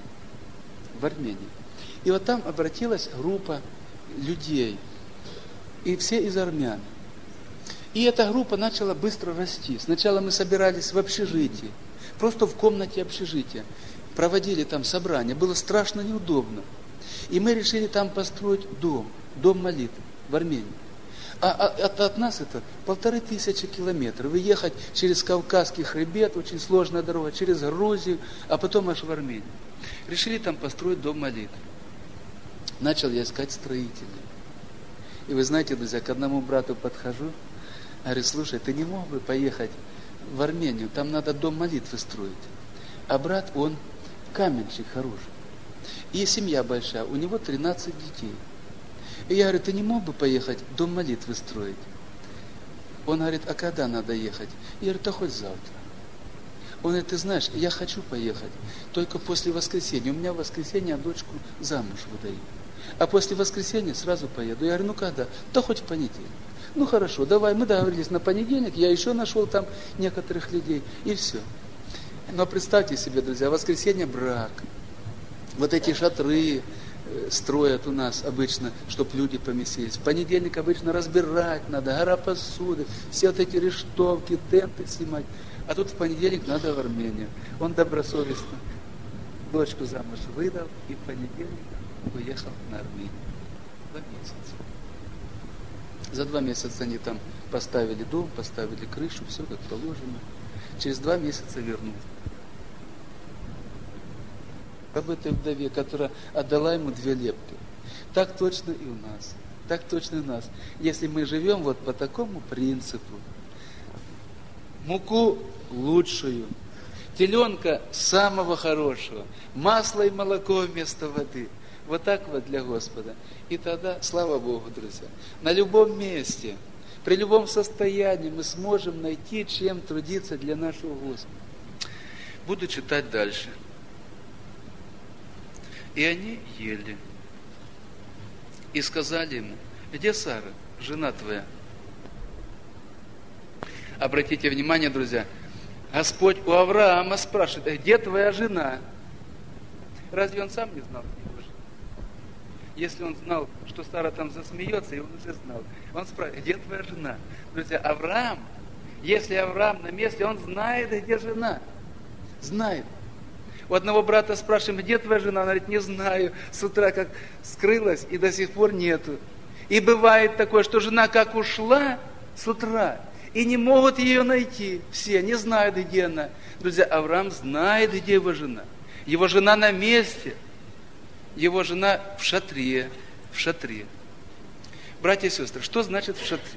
S1: И вот там обратилась группа людей, и все из армян. И эта группа начала быстро расти. Сначала мы собирались в общежитии, просто в комнате общежития. Проводили там собрания, было страшно неудобно. И мы решили там построить дом молитвы в Армении. От нас это 1500 километров. Ехать через Кавказский хребет, очень сложная дорога, через Грузию, а потом аж в Армению. Решили там построить дом молитвы. Начал я искать строителей. И вы знаете, друзья, к одному брату подхожу, говорю, слушай, ты не мог бы поехать в Армению, там надо дом молитвы строить. А брат, он каменщик хороший. И семья большая, у него 13 детей. И я говорю, ты не мог бы поехать дом молитвы строить? Он говорит, а когда надо ехать? Я говорю, да хоть завтра. Он говорит, ты знаешь, я хочу поехать, только после воскресенья. У меня в воскресенье дочку замуж выдаю. А после воскресенья сразу поеду. Я говорю, ну когда? Да хоть в понедельник. Ну хорошо, давай, мы договорились на понедельник, я еще нашел там некоторых людей, и все. Но представьте себе, друзья, воскресенье брак. Вот эти шатры строят у нас обычно, чтобы люди поместились. В понедельник обычно разбирать надо, гора посуды, все вот эти рештовки, тенты снимать. А тут в понедельник надо в Армению. Он добросовестно дочку замуж выдал и в понедельник уехал на Армению. 2 месяца. За 2 месяца они там поставили дом, поставили крышу, все как положено. Через 2 месяца вернулся. Об этой вдове, которая отдала ему 2 лепты. Так точно и у нас. Так точно и у нас. Если мы живем вот по такому принципу, муку лучшую, теленка самого хорошего, масло и молоко вместо воды. Вот так вот для Господа. И тогда, слава Богу, друзья, на любом месте, при любом состоянии мы сможем найти, чем трудиться для нашего Господа. Буду читать дальше. И они ели. И сказали ему, где Сара, жена твоя? Обратите внимание, друзья, Господь у Авраама спрашивает, где твоя жена? Разве он сам не знал его жену? Если он знал, что Сара там засмеется, и он уже знал. Он спрашивает, где твоя жена? Друзья, Авраам, если Авраам на месте, он знает, где жена. Знает. У одного брата спрашиваем, где твоя жена? Он говорит, не знаю. С утра как скрылась, и до сих пор нету. И бывает такое, что жена как ушла с утра, и не могут ее найти. Все не знают, где она. Друзья, Авраам знает, где его жена. Его жена на месте. Его жена в шатре. В шатре. Братья и сестры, что значит в шатре?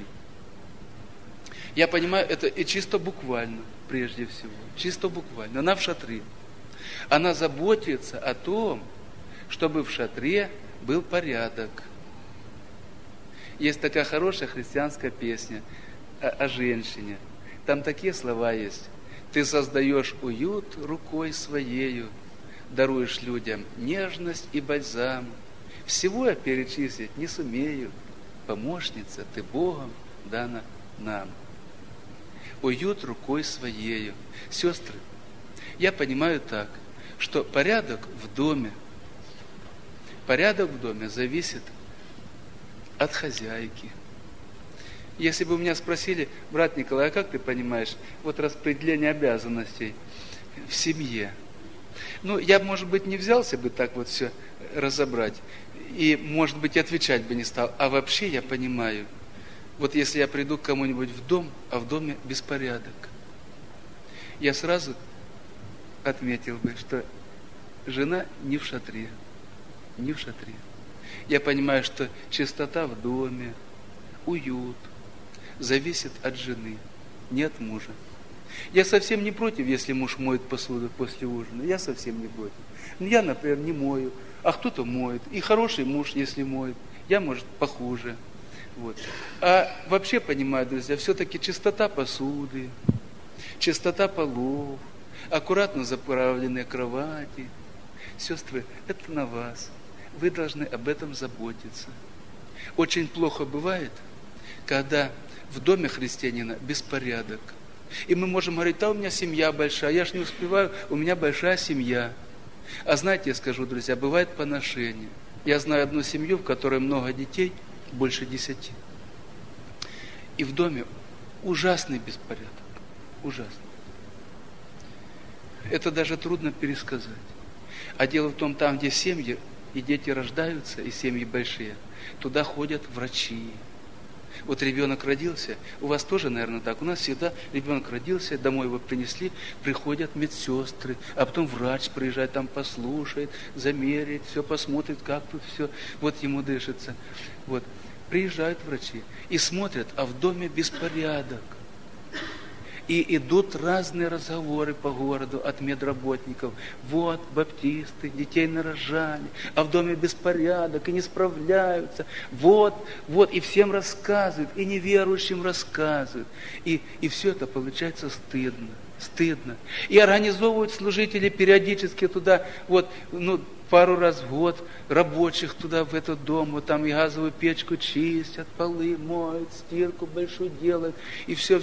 S1: Я понимаю, это и чисто буквально, прежде всего. Чисто буквально. Она в шатре. Она заботится о том, чтобы в шатре был порядок. Есть такая хорошая христианская песня о женщине. Там такие слова есть. Ты создаешь уют рукой своею, даруешь людям нежность и бальзам. Всего я перечислить не сумею. Помощница, ты Богом дана нам. Уют рукой своею. Сестры, я понимаю так, что порядок в доме зависит от хозяйки. Если бы у меня спросили, брат Николай, а как ты понимаешь вот распределение обязанностей в семье? Я, может быть, не взялся бы так вот все разобрать, и, может быть, отвечать бы не стал. А вообще я понимаю, вот если я приду к кому-нибудь в дом, а в доме беспорядок, я сразу отметил бы, что жена не в шатре. Не в шатре. Я понимаю, что чистота в доме, уют зависит от жены, не от мужа. Я совсем не против, если муж моет посуду после ужина. Я совсем не против. Я, например, не мою, а кто-то моет. И хороший муж, если моет. Я, может, похуже. Вот. А вообще, понимаю, друзья, все-таки чистота посуды, чистота полов, аккуратно заправленные кровати. Сестры, это на вас. Вы должны об этом заботиться. Очень плохо бывает, когда в доме христианина беспорядок. И мы можем говорить, у меня семья большая, я ж не успеваю, у меня большая семья. А знаете, я скажу, друзья, бывает поношение. Я знаю одну семью, в которой много детей, больше 10. И в доме ужасный беспорядок. Ужасный. Это даже трудно пересказать. А дело в том, там, где семьи, и дети рождаются, и семьи большие, туда ходят врачи. Вот ребенок родился, у вас тоже, наверное, так. У нас всегда ребенок родился, домой его принесли, приходят медсестры, а потом врач приезжает, там послушает, замерит, все посмотрит, как тут все, вот ему дышится. Вот. Приезжают врачи и смотрят, а в доме беспорядок. И идут разные разговоры по городу от медработников. Вот, баптисты, детей нарожали, а в доме беспорядок, и не справляются. Вот, и всем рассказывают, и неверующим рассказывают. И все это получается стыдно. И организовывают служители периодически туда, пару раз в год рабочих туда, в этот дом, вот там и газовую печку чистят, полы моют, стирку большую делают, и все.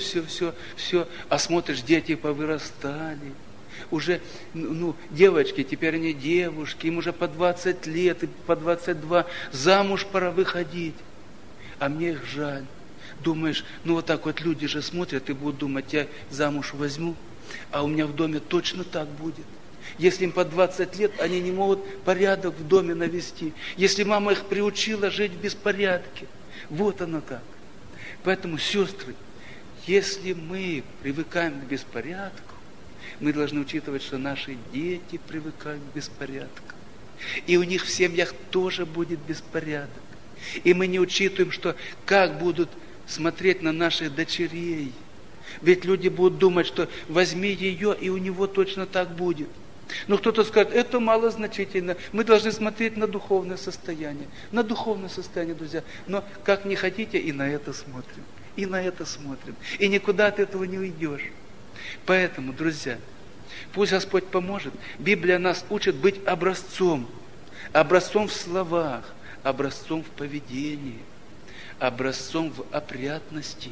S1: А смотришь, дети повырастали. Уже, девочки, теперь они девушки, им уже по 20 лет, и по 22, замуж пора выходить. А мне их жаль. Думаешь, вот так вот люди же смотрят и будут думать, я замуж возьму, а у меня в доме точно так будет. Если им по 20 лет, они не могут порядок в доме навести. Если мама их приучила жить в беспорядке. Вот оно как. Поэтому, сестры, если мы привыкаем к беспорядку, мы должны учитывать, что наши дети привыкают к беспорядку. И у них в семьях тоже будет беспорядок. И мы не учитываем, что как будут смотреть на наших дочерей. Ведь люди будут думать, что возьми ее, и у него точно так будет. Но кто-то скажет, это малозначительно. Мы должны смотреть на духовное состояние. На духовное состояние, друзья. Но как не хотите, и на это смотрим. И на это смотрим. И никуда от этого не уйдешь. Поэтому, друзья, пусть Господь поможет. Библия нас учит быть образцом. Образцом в словах, образцом в поведении, образцом в опрятности.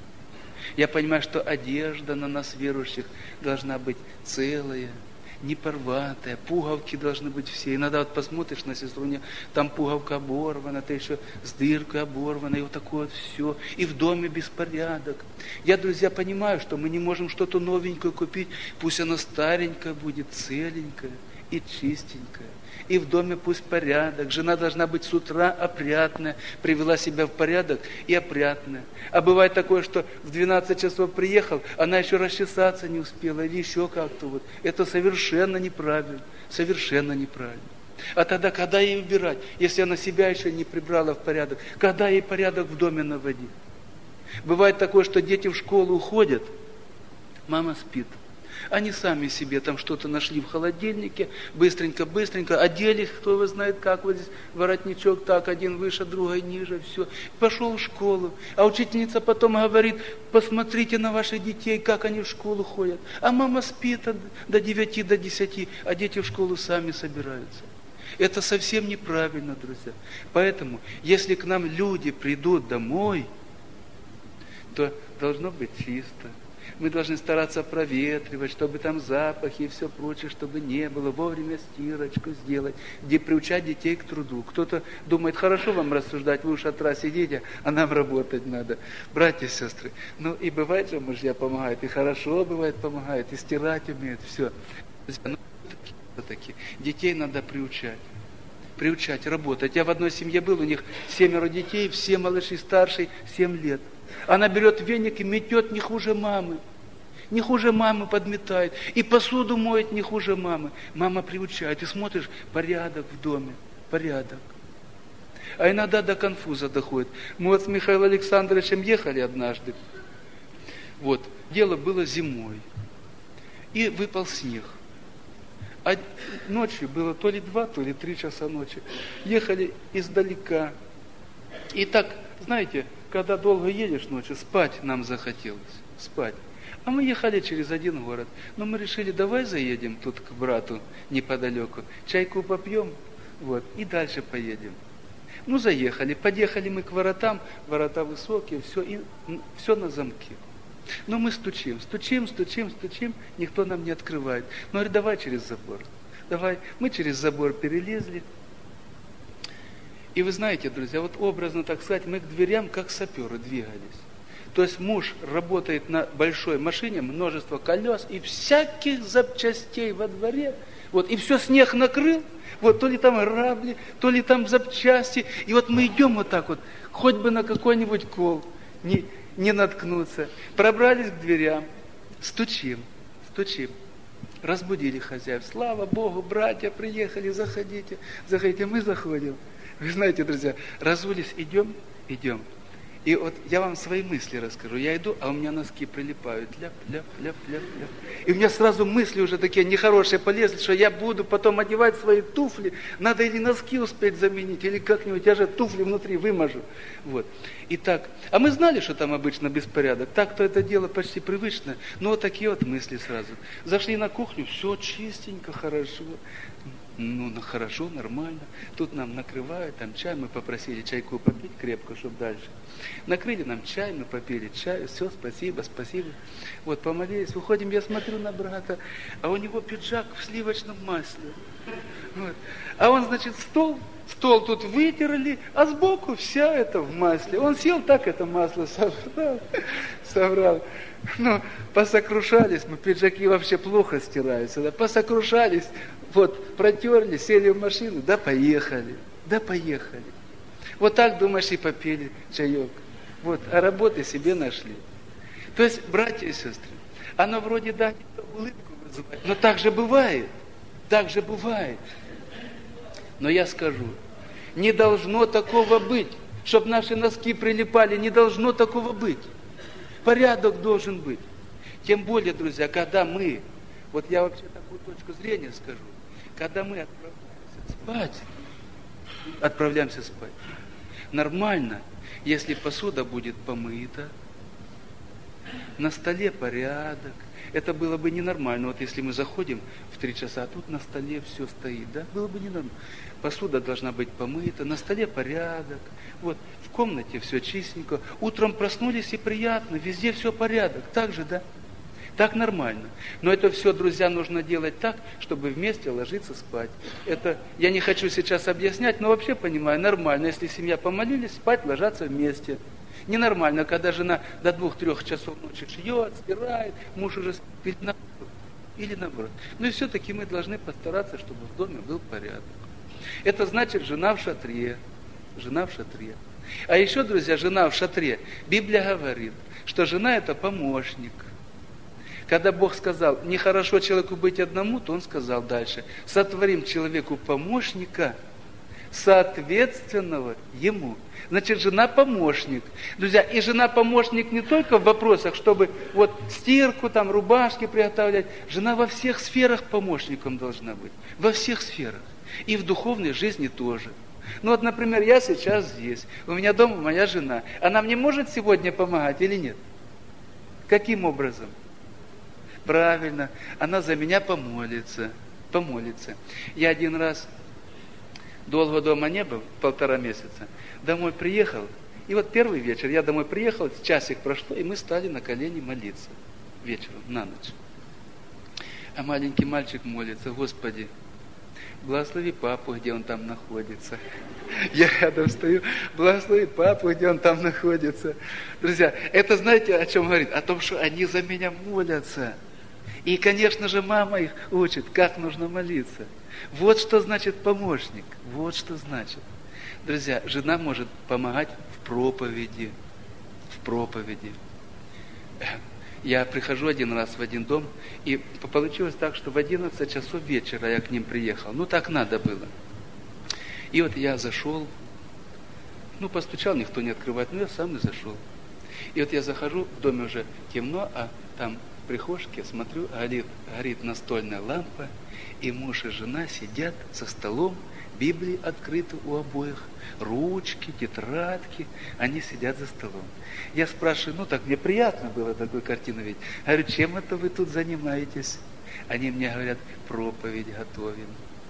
S1: Я понимаю, что одежда на нас, верующих, должна быть целая, не порватая, пуговки должны быть все. Иногда вот посмотришь на сестру, у нее там пуговка оборвана, ты еще с дыркой оборвана, и вот такое вот все. И в доме беспорядок. Я, друзья, понимаю, что мы не можем что-то новенькое купить, пусть оно старенькое будет, целенькое и чистенькое. И в доме пусть порядок. Жена должна быть с утра опрятная, привела себя в порядок и опрятная. А бывает такое, что в 12 часов приехал, она еще расчесаться не успела, или еще как-то вот. Это совершенно неправильно. Совершенно неправильно. А тогда, когда ей убирать, если она себя еще не прибрала в порядок, когда ей порядок в доме наводить? Бывает такое, что дети в школу уходят, мама спит. Они сами себе там что-то нашли в холодильнике, быстренько одели, кто его знает как, вот здесь воротничок так, один выше, другой ниже, все. Пошел в школу. А учительница потом говорит, посмотрите на ваших детей, как они в школу ходят. А мама спит до 9, до 10, а дети в школу сами собираются. Это совсем неправильно, друзья. Поэтому, если к нам люди придут домой, то должно быть чисто. Мы должны стараться проветривать, чтобы там запахи и все прочее, чтобы не было, вовремя стирочку сделать, где приучать детей к труду. Кто-то думает, хорошо вам рассуждать, вы уж от утра сидите, а нам работать надо. Братья и сестры, ну и бывает же мужья помогают, и хорошо бывает помогают, и стирать умеют, все. Ну, все-таки детей надо приучать работать. Я в одной семье был, у них 7 детей, все малыши, старший 7 лет. Она берет веник и метет не хуже мамы. Не хуже мамы подметает. И посуду моет не хуже мамы. Мама приучает. И смотришь, порядок в доме. Порядок. А иногда до конфуза доходит. Мы вот с Михаилом Александровичем ехали однажды. Вот. Дело было зимой. И выпал снег. А ночью было то ли 2, то ли 3 часа ночи. Ехали издалека. И так, знаете, когда долго едешь ночью, спать нам захотелось. Спать. А мы ехали через один город. Но мы решили, давай заедем тут к брату неподалеку. Чайку попьем, вот, и дальше поедем. Ну, заехали. Подъехали мы к воротам. Ворота высокие, все на замке. Но мы стучим. Никто нам не открывает. Ну, говорит, давай через забор. Давай. Мы через забор перелезли. И вы знаете, друзья, вот образно так сказать, мы к дверям как саперы двигались. То есть муж работает на большой машине, множество колес и всяких запчастей во дворе. Вот, и все снег накрыл, вот то ли там грабли, то ли там запчасти. И вот мы идем вот так вот, хоть бы на какой-нибудь кол не наткнуться. Пробрались к дверям, стучим. Разбудили хозяев. Слава Богу, братья приехали, заходите. Мы заходим. Вы знаете, друзья, разулись, идем. И вот я вам свои мысли расскажу. Я иду, а у меня носки прилипают. Ляп. И у меня сразу мысли уже такие нехорошие полезли, что я буду потом одевать свои туфли. Надо или носки успеть заменить, или как-нибудь. Я же туфли внутри выможу. Вот. Итак, а мы знали, что там обычно беспорядок. Так-то это дело почти привычное. Но вот такие вот мысли сразу. Зашли на кухню, все чистенько, хорошо. Ну, хорошо, нормально. Тут нам накрывают, там чай, мы попросили чайку попить крепко, чтобы дальше. Накрыли нам чай, мы попили чай, все, спасибо. Вот, помолились, выходим, я смотрю на брата, а у него пиджак в сливочном масле. Вот. А он, значит, стол тут вытерли, а сбоку вся это в масле. Он сел, так это масло собрал. Ну, посокрушались, мы пиджаки вообще плохо стираются, да, посокрушались, вот, протерли, сели в машину, да поехали. Вот так, думаешь, и попили чаек. Вот, а работы себе нашли. То есть, братья и сестры, оно вроде, да, улыбку вызывает, но так же бывает. Но я скажу, не должно такого быть, чтобы наши носки прилипали, не должно такого быть. Порядок должен быть. Тем более, друзья, когда мы, вот я вообще такую точку зрения скажу, когда мы отправляемся спать, нормально, если посуда будет помыта, на столе порядок. Это было бы ненормально. Вот если мы заходим в 3 часа, а тут на столе все стоит, да, было бы ненормально. Посуда должна быть помыта, на столе порядок, вот, в комнате все чистенько. Утром проснулись и приятно, везде все порядок. Так же, да? Так нормально. Но это все, друзья, нужно делать так, чтобы вместе ложиться спать. Это я не хочу сейчас объяснять, но вообще понимаю, нормально. Если семья помолились, спать, ложатся вместе. Ненормально, когда жена до 2-3 часов ночи шьет, стирает, муж уже спит или наоборот. Но и все-таки мы должны постараться, чтобы в доме был порядок. Это значит жена в шатре. А еще, друзья, жена в шатре. Библия говорит, что жена это помощник. Когда Бог сказал, нехорошо человеку быть одному, то Он сказал дальше, сотворим человеку помощника, соответственного ему. Значит, жена помощник. Друзья, и жена помощник не только в вопросах, чтобы вот стирку, там, рубашки приготовлять. Жена во всех сферах помощником должна быть. Во всех сферах. И в духовной жизни тоже. Ну вот, например, я сейчас здесь. У меня дома моя жена. Она мне может сегодня помогать или нет? Каким образом? Правильно. Она за меня помолится. Я один раз долго дома не был, 1,5 месяца. Домой приехал, и вот первый вечер я домой приехал, часик прошло, и мы стали на колени молиться вечером, на ночь. А маленький мальчик молится: Господи, благослови папу, где он там находится. Я рядом стою: благослови папу, где он там находится. Друзья, это знаете, о чем говорит? О том, что они за меня молятся. И, конечно же, мама их учит, как нужно молиться. Вот что значит помощник. Вот что значит. Друзья, жена может помогать в проповеди. Я прихожу один раз в один дом, и получилось так, что в 11 часов вечера я к ним приехал. Ну, так надо было. И вот я зашел, постучал, никто не открывает, я сам и зашел. И вот я захожу, в доме уже темно, а там в прихожке, смотрю, горит настольная лампа, и муж и жена сидят за столом, Библии открыты у обоих, ручки, тетрадки, они сидят за столом. Я спрашиваю, так мне приятно было такую картину видеть. Говорю, чем это вы тут занимаетесь? Они мне говорят, проповедь готовим,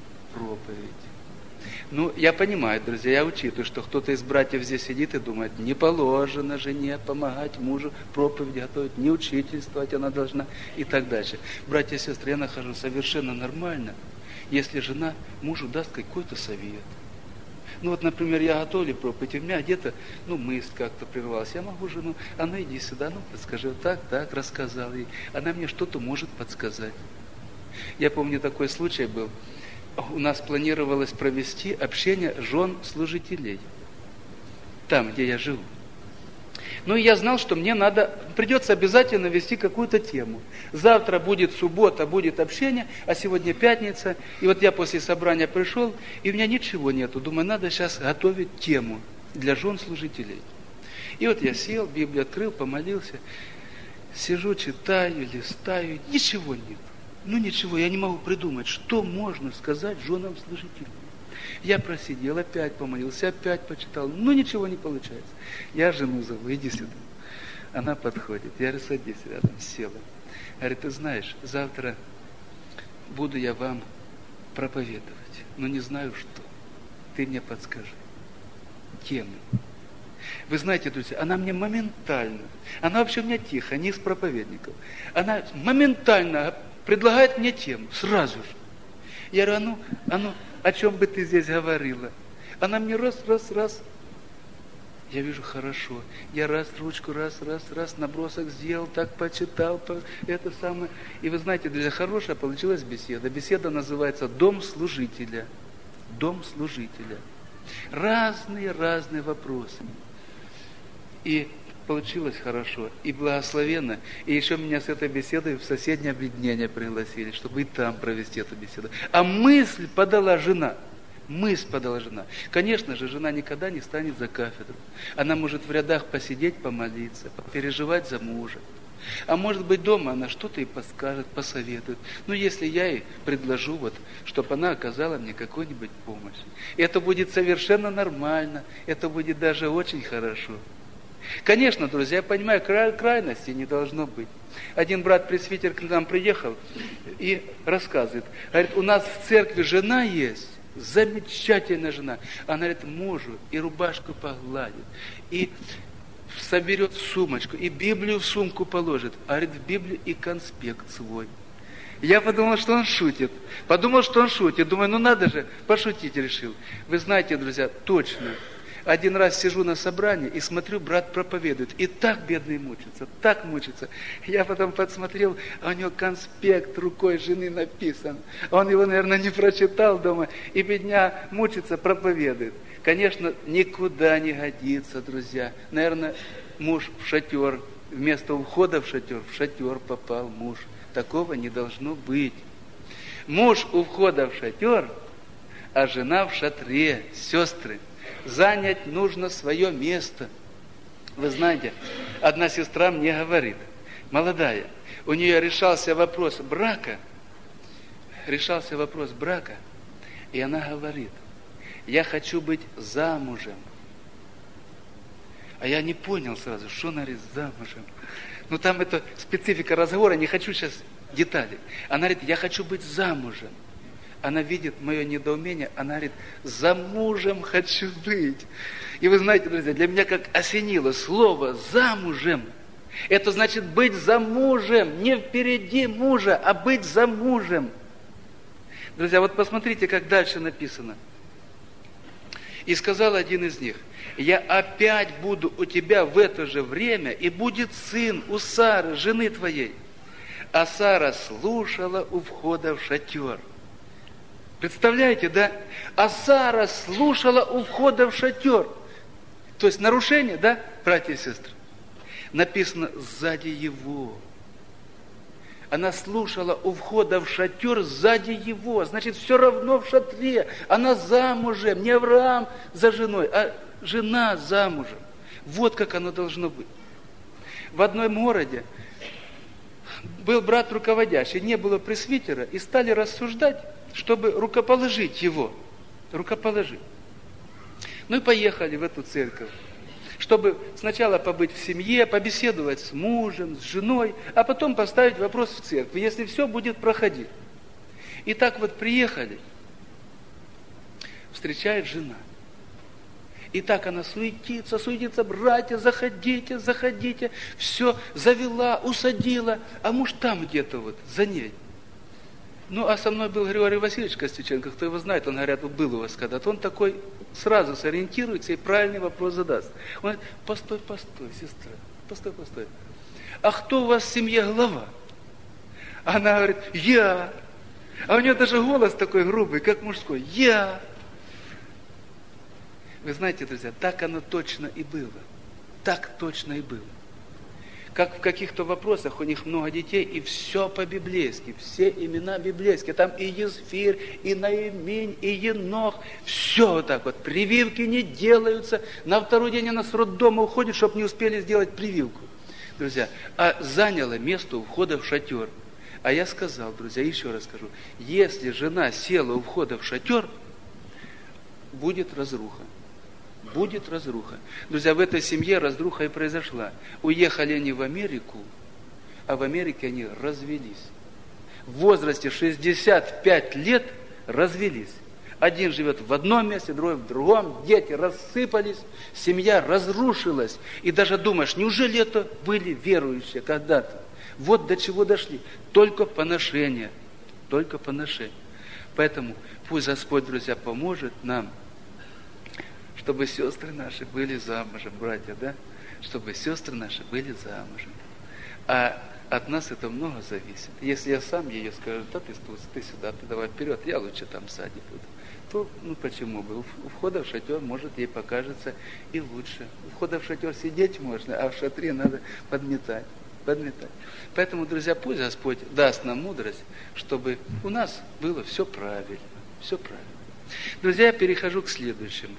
S1: проповедь. Я понимаю, друзья, я учитываю, что кто-то из братьев здесь сидит и думает, не положено жене помогать мужу проповедь готовить, не учительствовать она должна и так дальше. Братья и сестры, я нахожу совершенно нормально, если жена мужу даст какой-то совет. Например, я готовлю проповедь, у меня где-то, мысль как-то прервалась. Я могу жену, иди сюда, подскажи, так, рассказал ей. Она мне что-то может подсказать. Я помню, такой случай был. У нас планировалось провести общение жен служителей. Там, где я живу. И я знал, что мне придется обязательно вести какую-то тему. Завтра будет суббота, будет общение, а сегодня пятница. И вот я после собрания пришел, и у меня ничего нету. Думаю, надо сейчас готовить тему для жен служителей. И вот я сел, Библию открыл, помолился. Сижу, читаю, листаю, ничего нет. Ничего, я не могу придумать, что можно сказать женам служителей. Я просидел, опять помолился, опять почитал. Ничего не получается. Я жену зову, иди сюда. Она подходит. Я говорю, садись рядом, села. Говорит, ты знаешь, завтра буду я вам проповедовать, но не знаю что. Ты мне подскажи. Тему. Вы знаете, друзья, она мне моментально, она вообще у меня тихо, не из проповедников. Она моментально предлагает мне тему, сразу же. Я говорю, о чем бы ты здесь говорила? Она мне раз. Я вижу, хорошо. Я ручку, набросок сделал, так почитал, это самое. И вы знаете, друзья, хорошая получилась беседа. Беседа называется «Дом служителя». Дом служителя. Разные вопросы. И получилось хорошо, и благословенно. И еще меня с этой беседой в соседнее объединение пригласили, чтобы и там провести эту беседу. А мысль подала жена. Конечно же, жена никогда не станет за кафедру. Она может в рядах посидеть, помолиться, переживать за мужа. А может быть, дома она что-то и подскажет, посоветует. Если я ей предложу, чтобы она оказала мне какую-нибудь помощь. Это будет совершенно нормально, это будет даже очень хорошо. Конечно, друзья, я понимаю, крайности не должно быть. Один брат-пресвитер к нам приехал и рассказывает. Говорит, у нас в церкви жена есть, замечательная жена. Она, говорит, мужу и рубашку погладит, и соберет сумочку, и Библию в сумку положит. А говорит, в Библию и конспект свой. Я подумал, что он шутит. Думаю, надо же, пошутить решил. Вы знаете, друзья, точно. Один раз сижу на собрании и смотрю, брат проповедует. И так бедный мучится. Я потом подсмотрел, а у него конспект рукой жены написан. Он его, наверное, не прочитал дома. И бедня мучится, проповедует. Конечно, никуда не годится, друзья. Наверное, муж в шатер, вместо ухода в шатер попал муж. Такого не должно быть. Муж у входа в шатер, а жена в шатре. Сестры, занять нужно свое место. Вы знаете, одна сестра мне говорит, молодая, у нее решался вопрос брака, и она говорит, я хочу быть замужем. А я не понял сразу, что она говорит замужем. Ну там это специфика разговора, не хочу сейчас деталей. Она говорит, я хочу быть замужем. Она видит мое недоумение, она говорит, за мужем хочу быть. И вы знаете, друзья, для меня как осенило слово «замужем». Это значит быть замужем, не впереди мужа, а быть замужем. Друзья, вот посмотрите, как дальше написано. И сказал один из них, я опять буду у тебя в это же время, и будет сын у Сары, жены твоей. А Сара слушала у входа в шатер. Представляете, да? А Сара слушала у входа в шатер. То есть нарушение, да, братья и сестры? Написано сзади его. Она слушала у входа в шатер сзади его. Значит, все равно в шатре. Она замужем. Не Авраам за женой, а жена замужем. Вот как оно должно быть. В одном городе был брат руководящий, не было пресвитера, и стали рассуждать, чтобы рукоположить его. Рукоположить. Ну и поехали в эту церковь, чтобы сначала побыть в семье, побеседовать с мужем, с женой, а потом поставить вопрос в церкви, если все будет проходить. И так вот приехали, встречает жена. И так она суетится, братья, заходите, все завела, усадила, а муж там где-то вот, за ней. Ну, а со мной был Григорий Васильевич Костюченко, кто его знает, он, говорят, был у вас когда-то, он такой сразу сориентируется и правильный вопрос задаст. Он говорит, постой, сестра, постой. А кто у вас в семье глава? Она говорит, я. А у нее даже голос такой грубый, как мужской, я. Вы знаете, друзья, так оно точно и было. Так точно и было. Как в каких-то вопросах у них много детей, и все по-библейски, все имена библейские. Там и Есфирь, и Наимень, и Енох. Все вот так вот. Прививки не делаются. На второй день она с роддома уходит, чтобы не успели сделать прививку. Друзья, а заняла место у входа в шатер. А я сказал, друзья, еще раз скажу, если жена села у входа в шатер, будет разруха. Будет разруха. Друзья, в этой семье разруха и произошла. Уехали они в Америку, а в Америке они развелись. В возрасте 65 лет развелись. Один живет в одном месте, другой в другом. Дети рассыпались, семья разрушилась. И даже думаешь, неужели это были верующие когда-то? Вот до чего дошли. Только поношение. Только поношение. Поэтому пусть Господь, друзья, поможет нам, чтобы сестры наши были замужем, братья, да? Чтобы сестры наши были замужем. А от нас это много зависит. Если я сам ее скажу, да ты тут, ты сюда, ты давай вперед, я лучше там сзади буду. То, ну почему бы? У входа в шатер, может, ей покажется и лучше. У входа в шатер сидеть можно, а в шатре надо подметать. Поэтому, друзья, пусть Господь даст нам мудрость, чтобы у нас было все правильно. Все правильно. Друзья, я перехожу к следующему.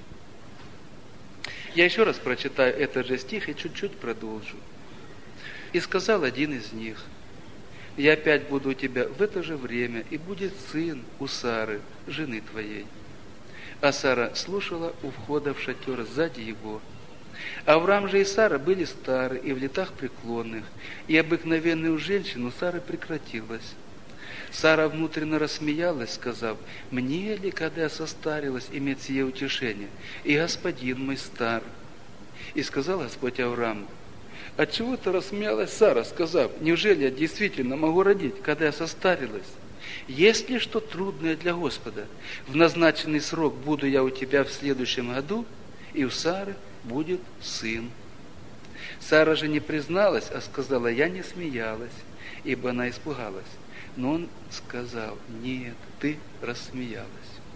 S1: Я еще раз прочитаю этот же стих и чуть-чуть продолжу. И сказал один из них, я опять буду у тебя в это же время, и будет сын у Сары, жены твоей. А Сара слушала у входа в шатер сзади его. Авраам же и Сара были стары и в летах преклонных, и обыкновенная у женщин у Сары прекратилась. Сара внутренно рассмеялась, сказав, мне ли, когда я состарилась, иметь сие утешение, и господин мой стар? И сказал Господь Аврааму, отчего ты рассмеялась, Сара, сказав, неужели я действительно могу родить, когда я состарилась? Есть ли что трудное для Господа? В назначенный срок буду я у тебя в следующем году, и у Сары будет сын. Сара же не призналась, а сказала, я не смеялась, ибо она испугалась. Но он сказал, нет, ты рассмеялась.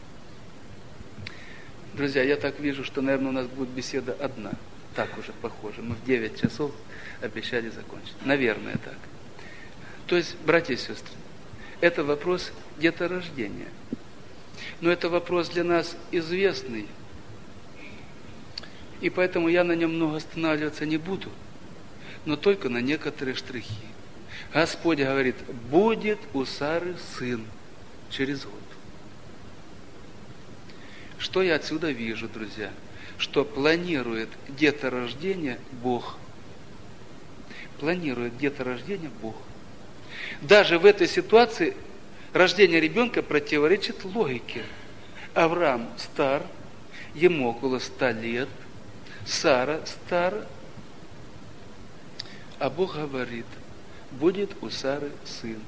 S1: Друзья, я так вижу, что, наверное, у нас будет беседа одна. Так уже похоже. Мы в 9 часов обещали закончить. Наверное, так. То есть, братья и сестры, это вопрос деторождения. Но это вопрос для нас известный. И поэтому я на нем много останавливаться не буду, но только на некоторые штрихи. Господь говорит, будет у Сары сын через год. Что я отсюда вижу, друзья? Что планирует деторождение Бог. Планирует деторождение Бог. Даже в этой ситуации рождение ребенка противоречит логике. Авраам стар, ему около 100 лет, Сара стара, а Бог говорит, будет у Сары сын.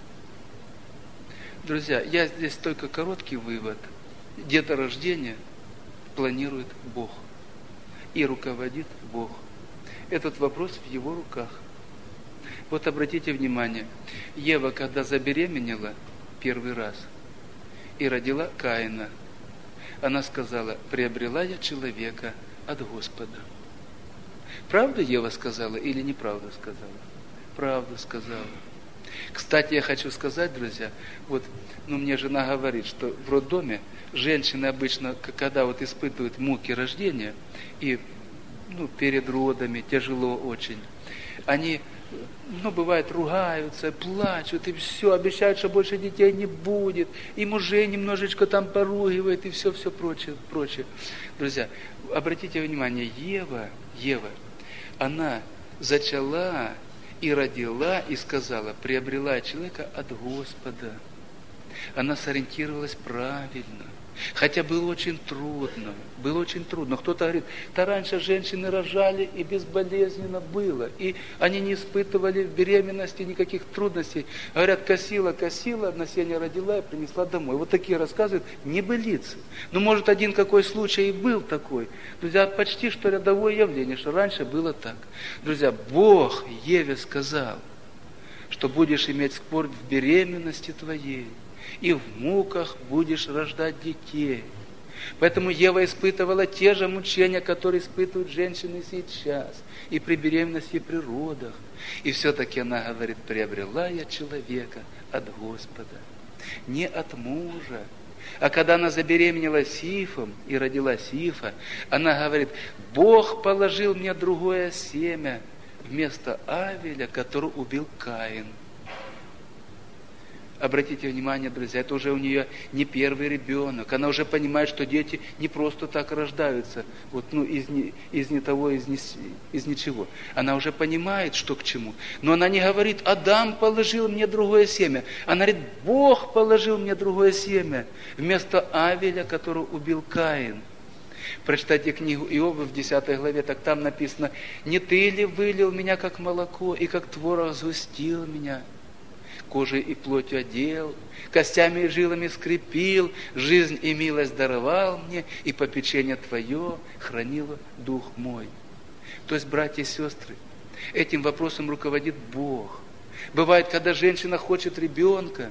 S1: Друзья, я здесь только короткий вывод. Деторождение планирует Бог и руководит Бог. Этот вопрос в Его руках. Вот обратите внимание, Ева, когда забеременела первый раз и родила Каина, она сказала, приобрела я человека от Господа. Правду Ева сказала или неправду сказала? Правду сказала. Кстати, я хочу сказать, друзья, мне жена говорит, что в роддоме женщины обычно, когда испытывают муки рождения, и перед родами тяжело очень, они, бывает, ругаются, плачут, и все, обещают, что больше детей не будет, и мужей немножечко там поругивает, и все прочее. Друзья, обратите внимание, Ева, она зачала и родила, и сказала, приобрела человека от Господа. Она сориентировалась правильно. Хотя было очень трудно. Кто-то говорит, раньше женщины рожали и безболезненно было. И они не испытывали в беременности никаких трудностей. Говорят, косила, на сене родила и принесла домой. Вот такие рассказывают небылицы. Может, один какой случай и был такой. Друзья, почти что рядовое явление, что раньше было так. Друзья, Бог Еве сказал, что будешь иметь скорбь в беременности твоей. И в муках будешь рождать детей. Поэтому Ева испытывала те же мучения, которые испытывают женщины сейчас, и при беременности, и при родах. И все-таки она говорит, приобрела я человека от Господа, не от мужа. А когда она забеременела Сифом и родила Сифа, она говорит, Бог положил мне другое семя вместо Авеля, который убил Каин. Обратите внимание, друзья, это уже у нее не первый ребенок. Она уже понимает, что дети не просто так рождаются, из ничего. Она уже понимает, что к чему. Но она не говорит, Адам положил мне другое семя. Она говорит, Бог положил мне другое семя вместо Авеля, который убил Каин. Прочитайте книгу Иова в 10 главе, так там написано, не ты ли вылил меня, как молоко, и как творог сгустил меня? Кожей и плотью одел, костями и жилами скрепил, жизнь и милость даровал мне, и попечение Твое хранило дух мой. То есть, братья и сестры, этим вопросом руководит Бог. Бывает, когда женщина хочет ребенка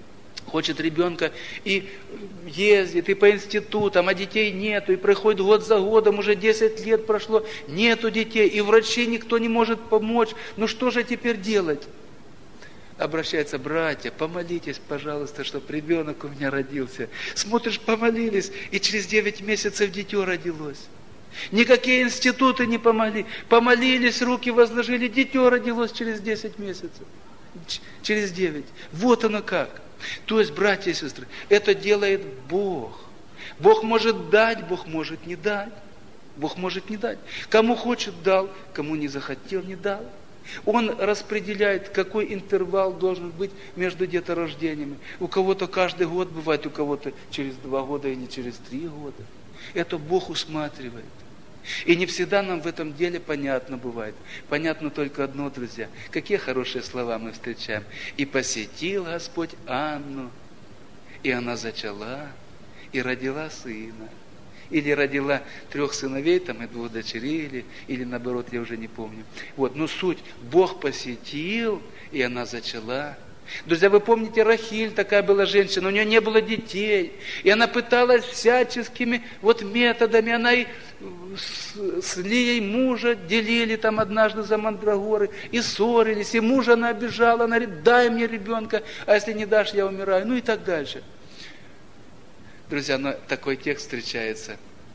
S1: и ездит, и по институтам, а детей нету, и проходит год за годом, уже 10 лет прошло, нету детей, и врачей никто не может помочь. Что же теперь делать? Обращаются, братья, помолитесь, пожалуйста, чтобы ребенок у меня родился. Смотришь, помолились, и через 9 месяцев дитё родилось. Никакие институты не помогли. Помолились, руки возложили, дитё родилось через 10 месяцев. Через 9. Вот оно как. То есть, братья и сестры, это делает Бог. Бог может дать, Бог может не дать. Бог может не дать. Кому хочет, дал, кому не захотел, не дал. Он распределяет, какой интервал должен быть между деторождениями. У кого-то каждый год бывает, у кого-то через 2 года или через 3 года. Это Бог усматривает. И не всегда нам в этом деле понятно бывает. Понятно только одно, друзья. Какие хорошие слова мы встречаем. «И посетил Господь Анну, и она зачала, и родила сына». Или родила 3 сыновей, и 2 дочерей, или наоборот, я уже не помню. Суть, Бог посетил, и она зачала. Друзья, вы помните, Рахиль такая была женщина, у нее не было детей, и она пыталась всяческими методами, она и с Лией мужа делили однажды за мандрагоры, и ссорились, и мужа она обижала, она говорит, дай мне ребенка, а если не дашь, я умираю, и так дальше. Друзья, но такой текст встречается.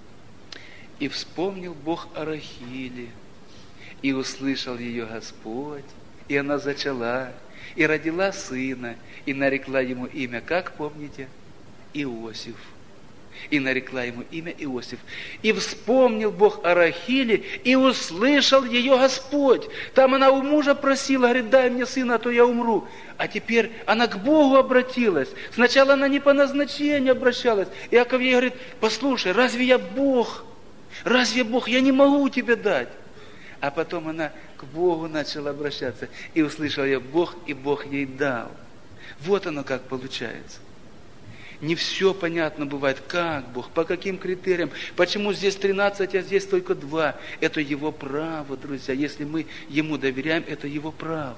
S1: «И вспомнил Бог о Рахиле, и услышал ее Господь, и она зачала, и родила сына, и нарекла ему имя, как помните? Иосиф. И нарекла ему имя Иосиф. И вспомнил Бог о Рахиле, и услышал ее Господь». Там она у мужа просила, говорит, дай мне сына, а то я умру. А теперь она к Богу обратилась. Сначала она не по назначению обращалась. Иаков ей говорит, послушай, разве я Бог? Разве Бог? Я не могу тебе дать. А потом она к Богу начала обращаться. И услышал ее Бог, и Бог ей дал. Вот оно как получается. Не все понятно бывает, как Бог, по каким критериям, почему здесь 13, а здесь только 2. Это Его право, друзья. Если мы Ему доверяем, это Его право.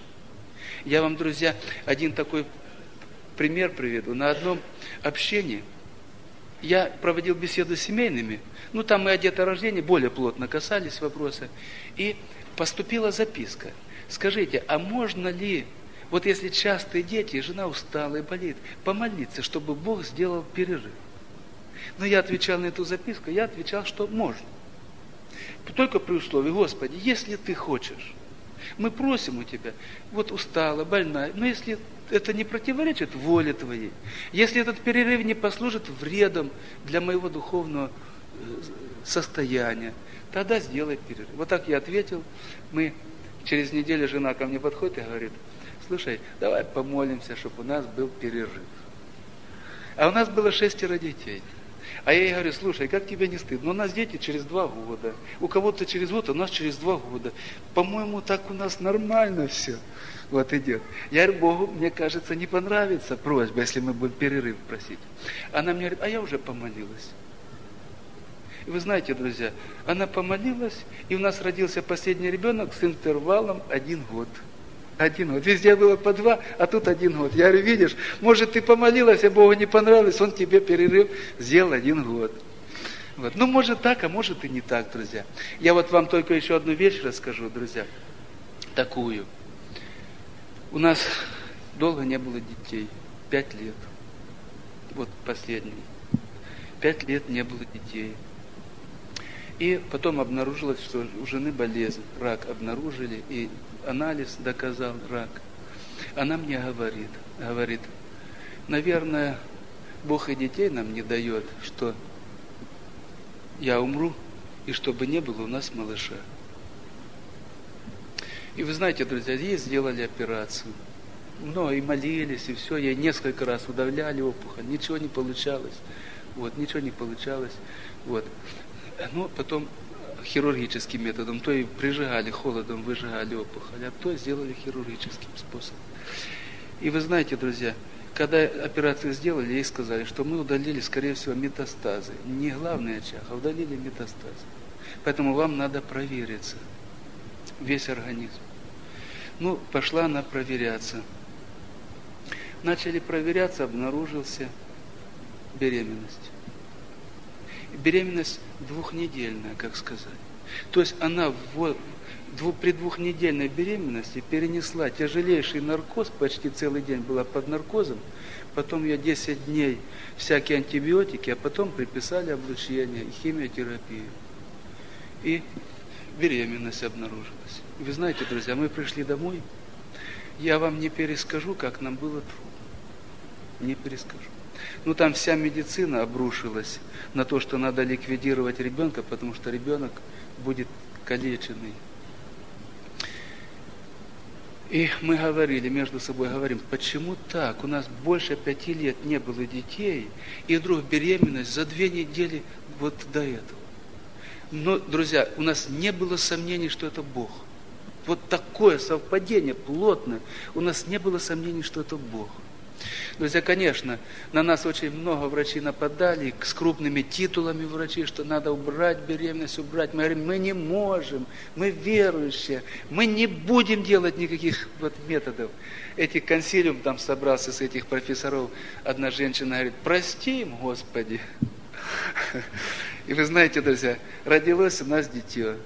S1: Я вам, друзья, один такой пример приведу. На одном общении я проводил беседы с семейными, там мы о деторождении более плотно касались вопроса, и поступила записка. Скажите, а можно ли, вот если частые дети, жена устала и болеет, помолиться, чтобы Бог сделал перерыв? Но я отвечал на эту записку, я отвечал, что можно. Только при условии, Господи, если Ты хочешь, мы просим у Тебя, вот устала, больная, но если это не противоречит воле Твоей, если этот перерыв не послужит вредом для моего духовного состояния, тогда сделай перерыв. Вот так я ответил. Через неделю жена ко мне подходит и говорит, слушай, давай помолимся, чтобы у нас был перерыв. А у нас было 6 детей. А я ей говорю, слушай, как тебе не стыдно? У нас дети через 2 года. У кого-то через год, а у нас через 2 года. По-моему, так у нас нормально все. Вот идет. Я говорю, Богу, мне кажется, не понравится просьба, если мы будем перерыв просить. Она мне говорит, а я уже помолилась. И вы знаете, друзья, она помолилась, и у нас родился последний ребенок с интервалом 1 год. 1 год. Везде было по 2, а тут 1 год. Я говорю, видишь, может, ты помолилась, а Богу не понравилось, Он тебе перерыв сделал 1 год. Вот. Может так, а может и не так, друзья. Я вот вам только еще одну вещь расскажу, друзья. Такую. У нас долго не было детей. 5 лет. Вот последний. 5 лет не было детей. И потом обнаружилось, что у жены болезнь, рак обнаружили, и анализ доказал рак. Она мне говорит, наверное, Бог и детей нам не дает, что я умру, и чтобы не было у нас малыша. И вы знаете, друзья, ей сделали операцию. И молились, и все. Ей несколько раз удаляли опухоль. Ничего не получалось. Ничего не получалось. Потом хирургическим методом. То и прижигали холодом, выжигали опухоль, а то сделали хирургическим способом. И вы знаете, друзья, когда операцию сделали, ей сказали, что мы удалили, скорее всего, метастазы. Не главный очаг, а удалили метастазы. Поэтому вам надо провериться. Весь организм. Пошла она проверяться. Начали проверяться, обнаружился беременность. Беременность 2-недельная, как сказать. То есть она при 2-недельной беременности перенесла тяжелейший наркоз, почти целый день была под наркозом, потом ее 10 дней всякие антибиотики, а потом приписали облучение и химиотерапию. И беременность обнаружилась. И вы знаете, друзья, мы пришли домой, я вам не перескажу, как нам было трудно. Не перескажу. Там вся медицина обрушилась на то, что надо ликвидировать ребенка, потому что ребенок будет калеченный. И мы между собой говорим, почему так? У нас больше 5 лет не было детей, и вдруг беременность за 2 недели до этого. Но, друзья, у нас не было сомнений, что это Бог. Такое совпадение плотное. У нас не было сомнений, что это Бог. Друзья, конечно, на нас очень много врачей нападали, с крупными титулами врачей, что надо убрать беременность, убрать. Мы говорим, мы не можем, мы верующие, мы не будем делать никаких методов. Консилиум там собрался с этих профессоров. Одна женщина говорит, прости им, Господи. И вы знаете, друзья, родилось у нас дитё.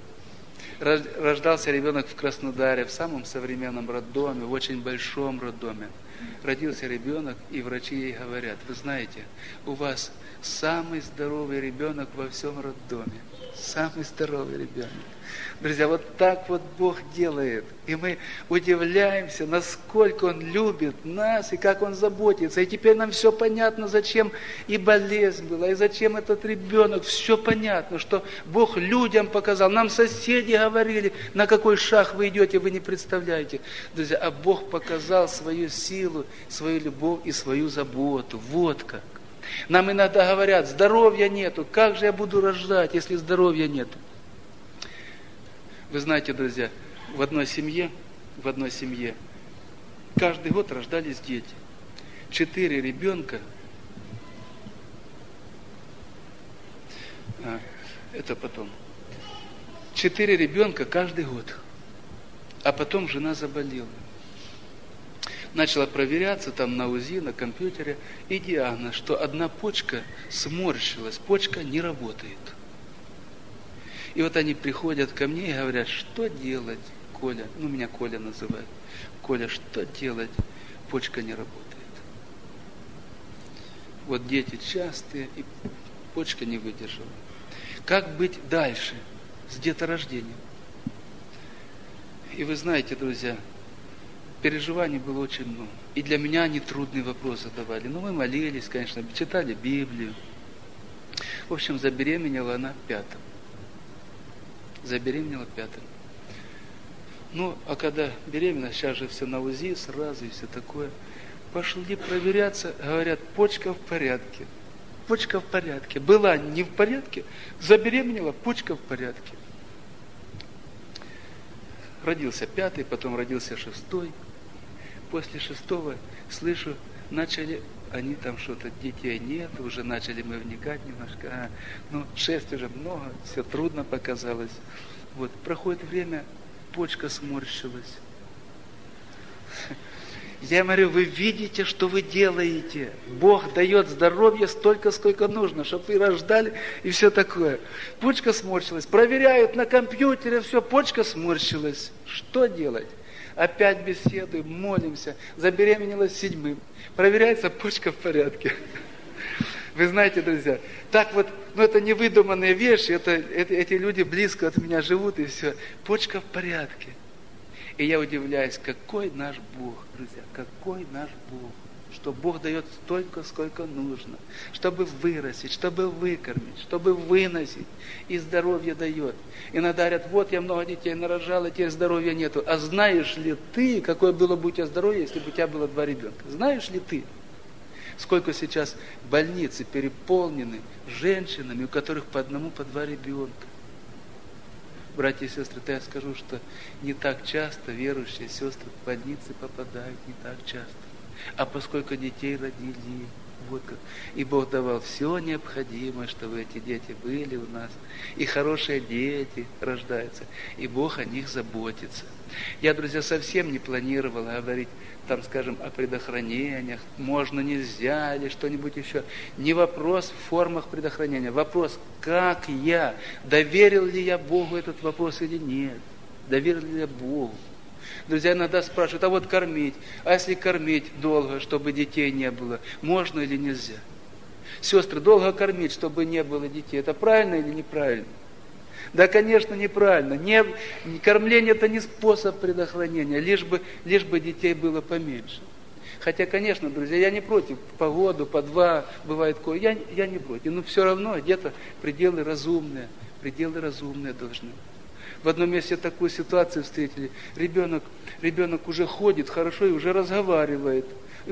S1: Рождался ребенок в Краснодаре, в самом современном роддоме, в очень большом роддоме. родился ребенок, и врачи ей говорят: вы знаете, у вас самый здоровый ребенок во всем роддоме. Самый здоровый ребенок. Друзья, вот так вот Бог делает. И мы удивляемся, насколько Он любит нас и как Он заботится. И теперь нам все понятно, зачем и болезнь была, и зачем этот ребенок. Все понятно, что Бог людям показал. Нам соседи говорили, на какой шаг вы идете, вы не представляете. Друзья, а Бог показал свою силу, свою любовь и свою заботу. Вот как. Нам иногда говорят: здоровья нету, как же я буду рожать, если здоровья нету? Вы знаете, друзья, в одной семье каждый год рождались дети. 4 ребенка, это потом, 4 ребенка каждый год, а потом жена заболела. Начала проверяться там на УЗИ, на компьютере, и диагноз, что одна почка сморщилась, почка не работает. И вот они приходят ко мне и говорят: что делать, Коля? Ну, меня Коля называют. Коля, что делать? Почка не работает. Вот дети частые, и почка не выдержала. Как быть дальше с деторождением? И вы знаете, друзья, переживаний было очень много. И для меня они трудные вопросы задавали. Но мы молились, конечно, читали Библию. В общем, забеременела она 5-м. Забеременела 5-м. Ну, а когда беременна, сейчас же все на УЗИ сразу и все такое. Пошли проверяться, говорят: почка в порядке. Почка в порядке. Была не в порядке, забеременела, почка в порядке. Родился 5-й, потом родился 6-й. После 6-го, слышу, начали они там что-то, детей нет, уже начали мы вникать немножко. 6 уже много, все трудно показалось. Вот, проходит время, почка сморщилась. Я говорю: вы видите, что вы делаете? Бог дает здоровье столько, сколько нужно, чтобы вы рождали и все такое. Почка сморщилась, проверяют на компьютере, все, почка сморщилась. Что делать? Опять беседуем, молимся. Забеременела 7-м. Проверяется, почка в порядке. Вы знаете, друзья, так вот, это невыдуманные вещи, эти люди близко от меня живут, и все. Почка в порядке. И я удивляюсь, какой наш Бог, друзья, какой наш Бог. Что Бог дает столько, сколько нужно, чтобы вырастить, чтобы выкормить, чтобы выносить, и здоровье дает. Иногда говорят: вот я много детей нарожал, и теперь здоровья нету. А знаешь ли ты, какое было бы у тебя здоровье, если бы у тебя было 2 ребенка? Знаешь ли ты, сколько сейчас больницы переполнены женщинами, у которых по 1, по 2 ребенка? Братья и сестры, то я скажу, что не так часто верующие сестры в больницы попадают, не так часто. А поскольку детей родили, вот как, и Бог давал все необходимое, чтобы эти дети были у нас, и хорошие дети рождаются, и Бог о них заботится. Я, друзья, совсем не планировал говорить, там, скажем, о предохранениях, можно, нельзя, или что-нибудь еще. Не вопрос в формах предохранения, вопрос, как я, доверил ли я Богу этот вопрос или нет, доверил ли я Богу. Друзья, иногда спрашивают: а вот кормить, а если кормить долго, чтобы детей не было, можно или нельзя? Сестры, долго кормить, чтобы не было детей, это правильно или неправильно? Да, конечно, неправильно. Кормление – это не способ предохранения, лишь бы детей было поменьше. Хотя, конечно, друзья, я не против, по году, по 2, бывает кое, я не против, но все равно где-то пределы разумные должны. В одном месте такую ситуацию встретили. Ребенок уже ходит хорошо и уже разговаривает.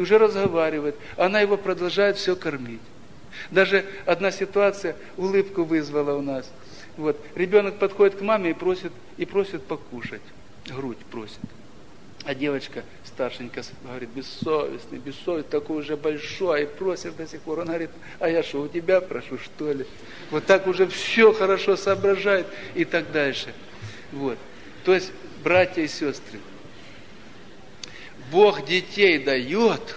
S1: Она его продолжает все кормить. Даже одна ситуация улыбку вызвала у нас. Вот. Ребенок подходит к маме и просит покушать. Грудь просит. А девочка старшенькая говорит: бессовестный, такой уже большой, и просит до сих пор. Он говорит: а я что, у тебя прошу, что ли? Вот так уже все хорошо соображает и так дальше. Вот. То есть, братья и сестры, Бог детей дает,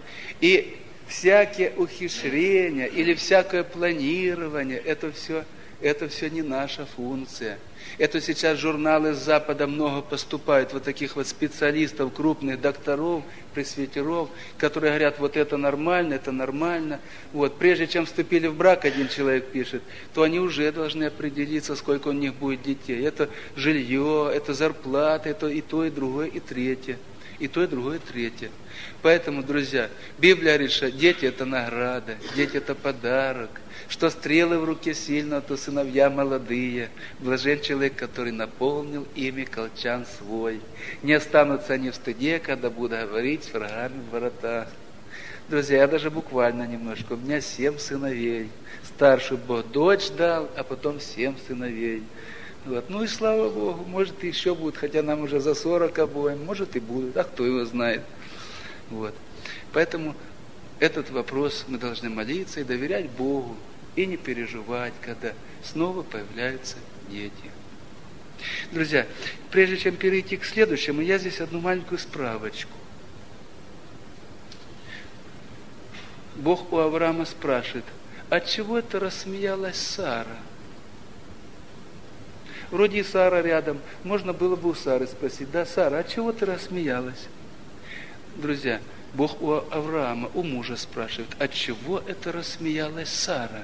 S1: и всякие ухищрения или всякое планирование, это все Это все не наша функция. Это сейчас журналы с Запада много поступают, вот таких вот специалистов, крупных докторов, пресвитеров, которые говорят, вот это нормально, это нормально. Вот. Прежде чем вступили в брак, один человек пишет, то они уже должны определиться, сколько у них будет детей. Это жилье, это зарплата, это и то, и другое, и третье. И то, и другое, и третье. Поэтому, друзья, Библия говорит, что дети – это награда, дети – это подарок. Что стрелы в руке сильного, то сыновья молодые. Блажен человек, который наполнил ими колчан свой. Не останутся они в стыде, когда будут говорить с врагами в воротах. Друзья, я даже буквально немножко. У меня 7 сыновей. Старшую Бог дочь дал, а потом 7 сыновей. Вот. Ну и слава Богу, может и еще будут, хотя нам уже за 40 обоим, может и будут, а кто его знает. Вот. Поэтому этот вопрос мы должны молиться и доверять Богу, и не переживать, когда снова появляются дети. Друзья, прежде чем перейти к следующему, я здесь одну маленькую справочку. Бог у Авраама спрашивает, от чего это рассмеялась Сара? Вроде и Сара рядом, можно было бы у Сары спросить, да, Сара, от чего ты рассмеялась? Друзья, Бог у Авраама, у мужа спрашивает, от чего это рассмеялась Сара?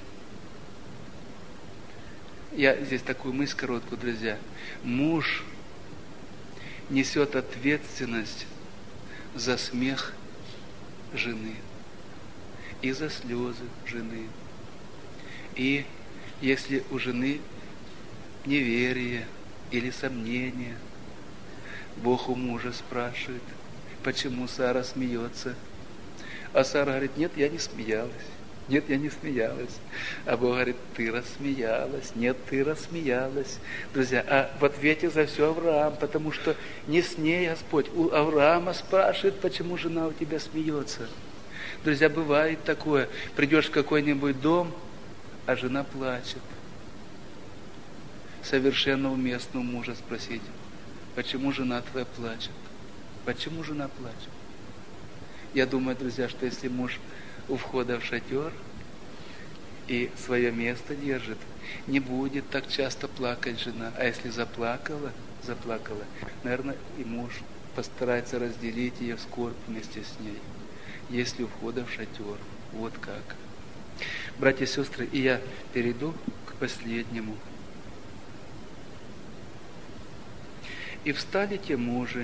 S1: Я здесь такую мысль короткую, друзья. Муж несет ответственность за смех жены и за слезы жены. И если у жены неверие или сомнение, Бог у мужа спрашивает, почему Сара смеется. А Сара говорит, нет, я не смеялась. Нет, я не смеялась. А Бог говорит, ты рассмеялась. Нет, ты рассмеялась. Друзья, а в ответе за все Авраам, потому что не с ней Господь. У Авраама спрашивает, почему жена у тебя смеется. Друзья, бывает такое. Придешь в какой-нибудь дом, а жена плачет. Совершенно уместно у мужа спросить, почему жена твоя плачет? Почему жена плачет? Я думаю, друзья, что если муж у входа в шатер и свое место держит, не будет так часто плакать жена. А если заплакала, наверное, и муж постарается разделить ее скорбь вместе с ней, если у входа в шатер. Вот как. Братья и сестры, и я перейду к последнему. И встали те мужи,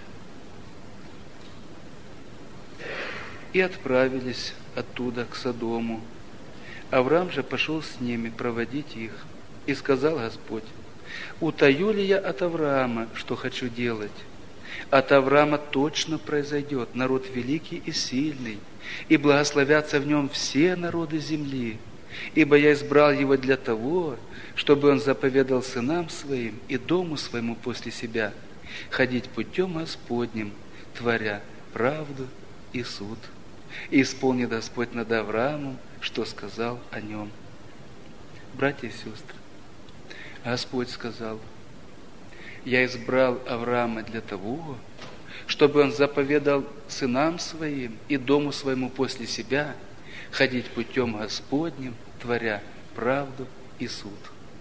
S1: и отправились оттуда к Содому. Авраам же пошел с ними проводить их. И сказал Господь, утаю ли я от Авраама, что хочу делать? От Авраама точно произойдет народ великий и сильный, и благословятся в нем все народы земли. Ибо я избрал его для того, чтобы он заповедал сынам своим и дому своему после себя ходить путем Господним, творя правду и суд. И исполнит Господь над Авраамом, что сказал о нем. Братья и сестры, Господь сказал, я избрал Авраама для того, чтобы он заповедал сынам своим и дому своему после себя ходить путем Господним, творя правду и суд.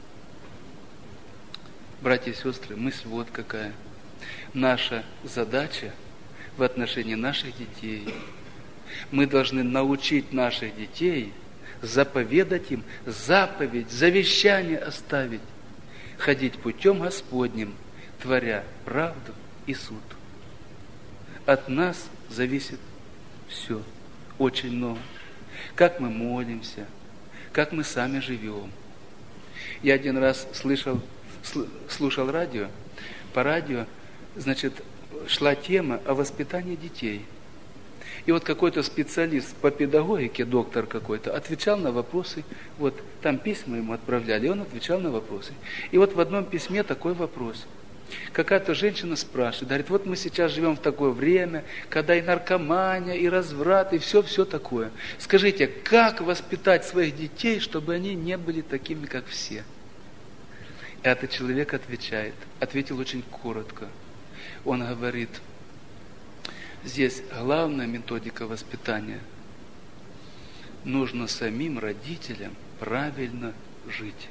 S1: Братья и сестры, мысль вот какая. Наша задача в отношении наших детей. Мы должны научить наших детей, заповедать им, заповедь, завещание оставить, ходить путем Господним, творя правду и суд. От нас зависит все, очень много. Как мы молимся, как мы сами живем. Я один раз слушал радио, по радио, шла тема о воспитании детей. И вот какой-то специалист по педагогике, доктор какой-то, отвечал на вопросы, вот там письма ему отправляли, и он отвечал на вопросы. И вот в одном письме такой вопрос. Какая-то женщина спрашивает, говорит, вот мы сейчас живем в такое время, когда и наркомания, и разврат, и все такое. Скажите, как воспитать своих детей, чтобы они не были такими, как все? И этот человек ответил очень коротко. Он говорит, здесь главная методика воспитания. Нужно самим родителям правильно жить.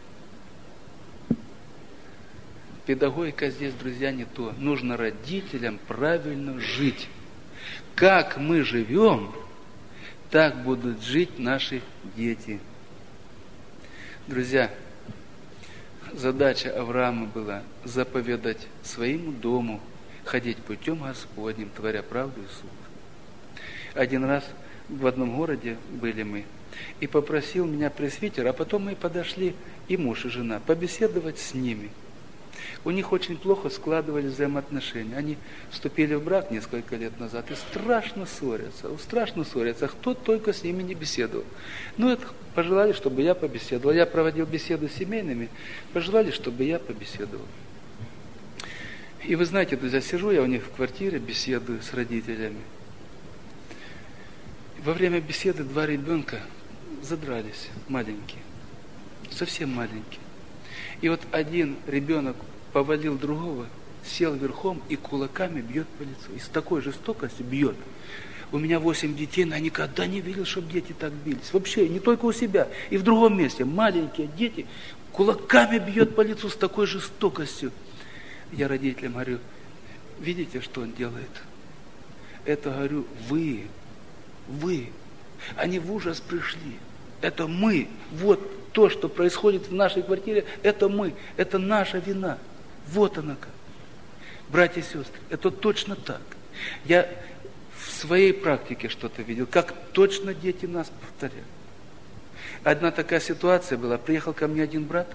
S1: Педагогика здесь, друзья, не то. Нужно родителям правильно жить. Как мы живем, так будут жить наши дети. Друзья, задача Авраама была заповедать своему дому ходить путем Господним, творя правду и суд. Один раз в одном городе были мы, и попросил меня пресвитер, а потом мы подошли, и муж, и жена, побеседовать с ними. У них очень плохо складывались взаимоотношения. Они вступили в брак несколько лет назад и страшно ссорятся. Кто только с ними не беседовал. Ну, это пожелали, чтобы я побеседовал. Я проводил беседы с семейными, пожелали, чтобы я побеседовал. И вы знаете, друзья, сижу я у них в квартире, беседую с родителями. Во время беседы 2 ребенка задрались, маленькие, совсем маленькие. И вот один ребенок повалил другого, сел верхом и кулаками бьет по лицу. И с такой жестокостью бьет. У меня 8 детей, но я никогда не видел, чтобы дети так бились. Вообще, не только у себя, и в другом месте. Маленькие дети кулаками бьет по лицу с такой жестокостью. Я родителям говорю, видите, что он делает? Это, говорю, вы. Они в ужас пришли. Это мы. Вот то, что происходит в нашей квартире, это мы. Это наша вина. Вот она как. Братья и сестры, это точно так. Я в своей практике что-то видел, как точно дети нас повторяют. Одна такая ситуация была. Приехал ко мне один брат,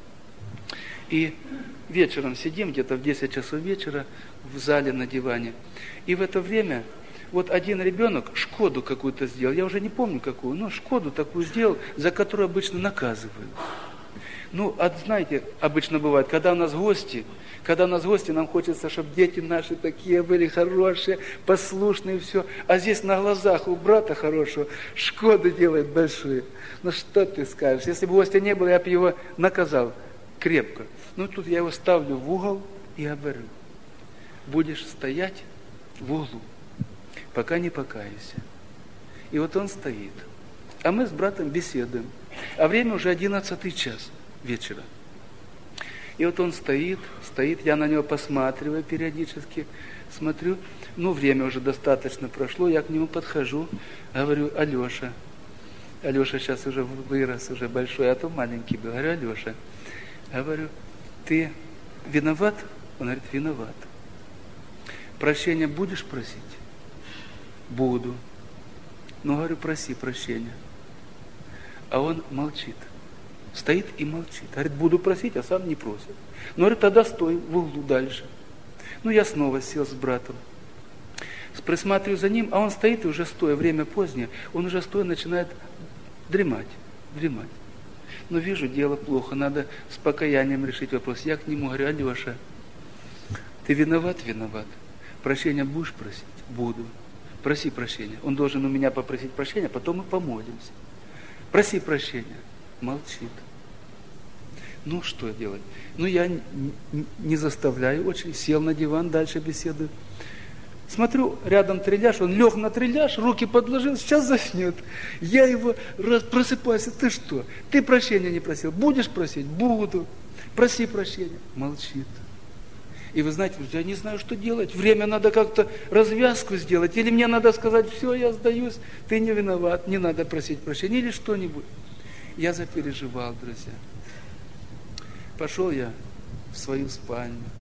S1: и вечером сидим, где-то в 10 часов вечера, в зале на диване. И в это время вот один ребенок Шкоду какую-то сделал, я уже не помню какую, но Шкоду такую сделал, за которую обычно наказывают. Ну, знаете, обычно бывает, когда у нас гости, нам хочется, чтобы дети наши такие были хорошие, послушные, все. А здесь на глазах у брата хорошего Шкоды делает большие. Ну, что ты скажешь? Если бы гостя не было, я бы его наказал крепко. Ну, тут я его ставлю в угол и говорю, будешь стоять в углу, пока не покаешься. И вот он стоит. А мы с братом беседуем. А время уже 11 час вечера. И вот он стоит, я на него посматриваю периодически, смотрю, ну, время уже достаточно прошло, я к нему подхожу, говорю, Алеша сейчас уже вырос, уже большой, а то маленький был. Говорю, Алеша, ты виноват? Он говорит, виноват. Прощения будешь просить? Буду. Ну, говорю, проси прощения. А он молчит. Стоит и молчит. Говорит, буду просить, а сам не просит. Ну, говорит, тогда стой в углу дальше. Ну, я снова сел с братом. Присматриваю за ним, а он стоит и уже стоя, время позднее, он уже стоя начинает дремать. Но вижу, дело плохо, надо с покаянием решить вопрос. Я к нему говорю, Алеша, ты виноват? Прощения будешь просить? Буду. Проси прощения. Он должен у меня попросить прощения, потом мы помолимся. Проси прощения. Молчит. Ну, что делать? Ну, я не заставляю очень. Сел на диван, дальше беседую. Смотрю, рядом трелляж, он лег на трелляж, руки подложил, сейчас заснет. Я его просыпаюсь, ты что? Ты прощения не просил? Будешь просить? Буду. Проси прощения. Молчит. И вы знаете, я не знаю, что делать. Время надо как-то развязку сделать. Или мне надо сказать, все, я сдаюсь, ты не виноват, не надо просить прощения. Или что-нибудь. Я запереживал, друзья. Пошел я в свою спальню.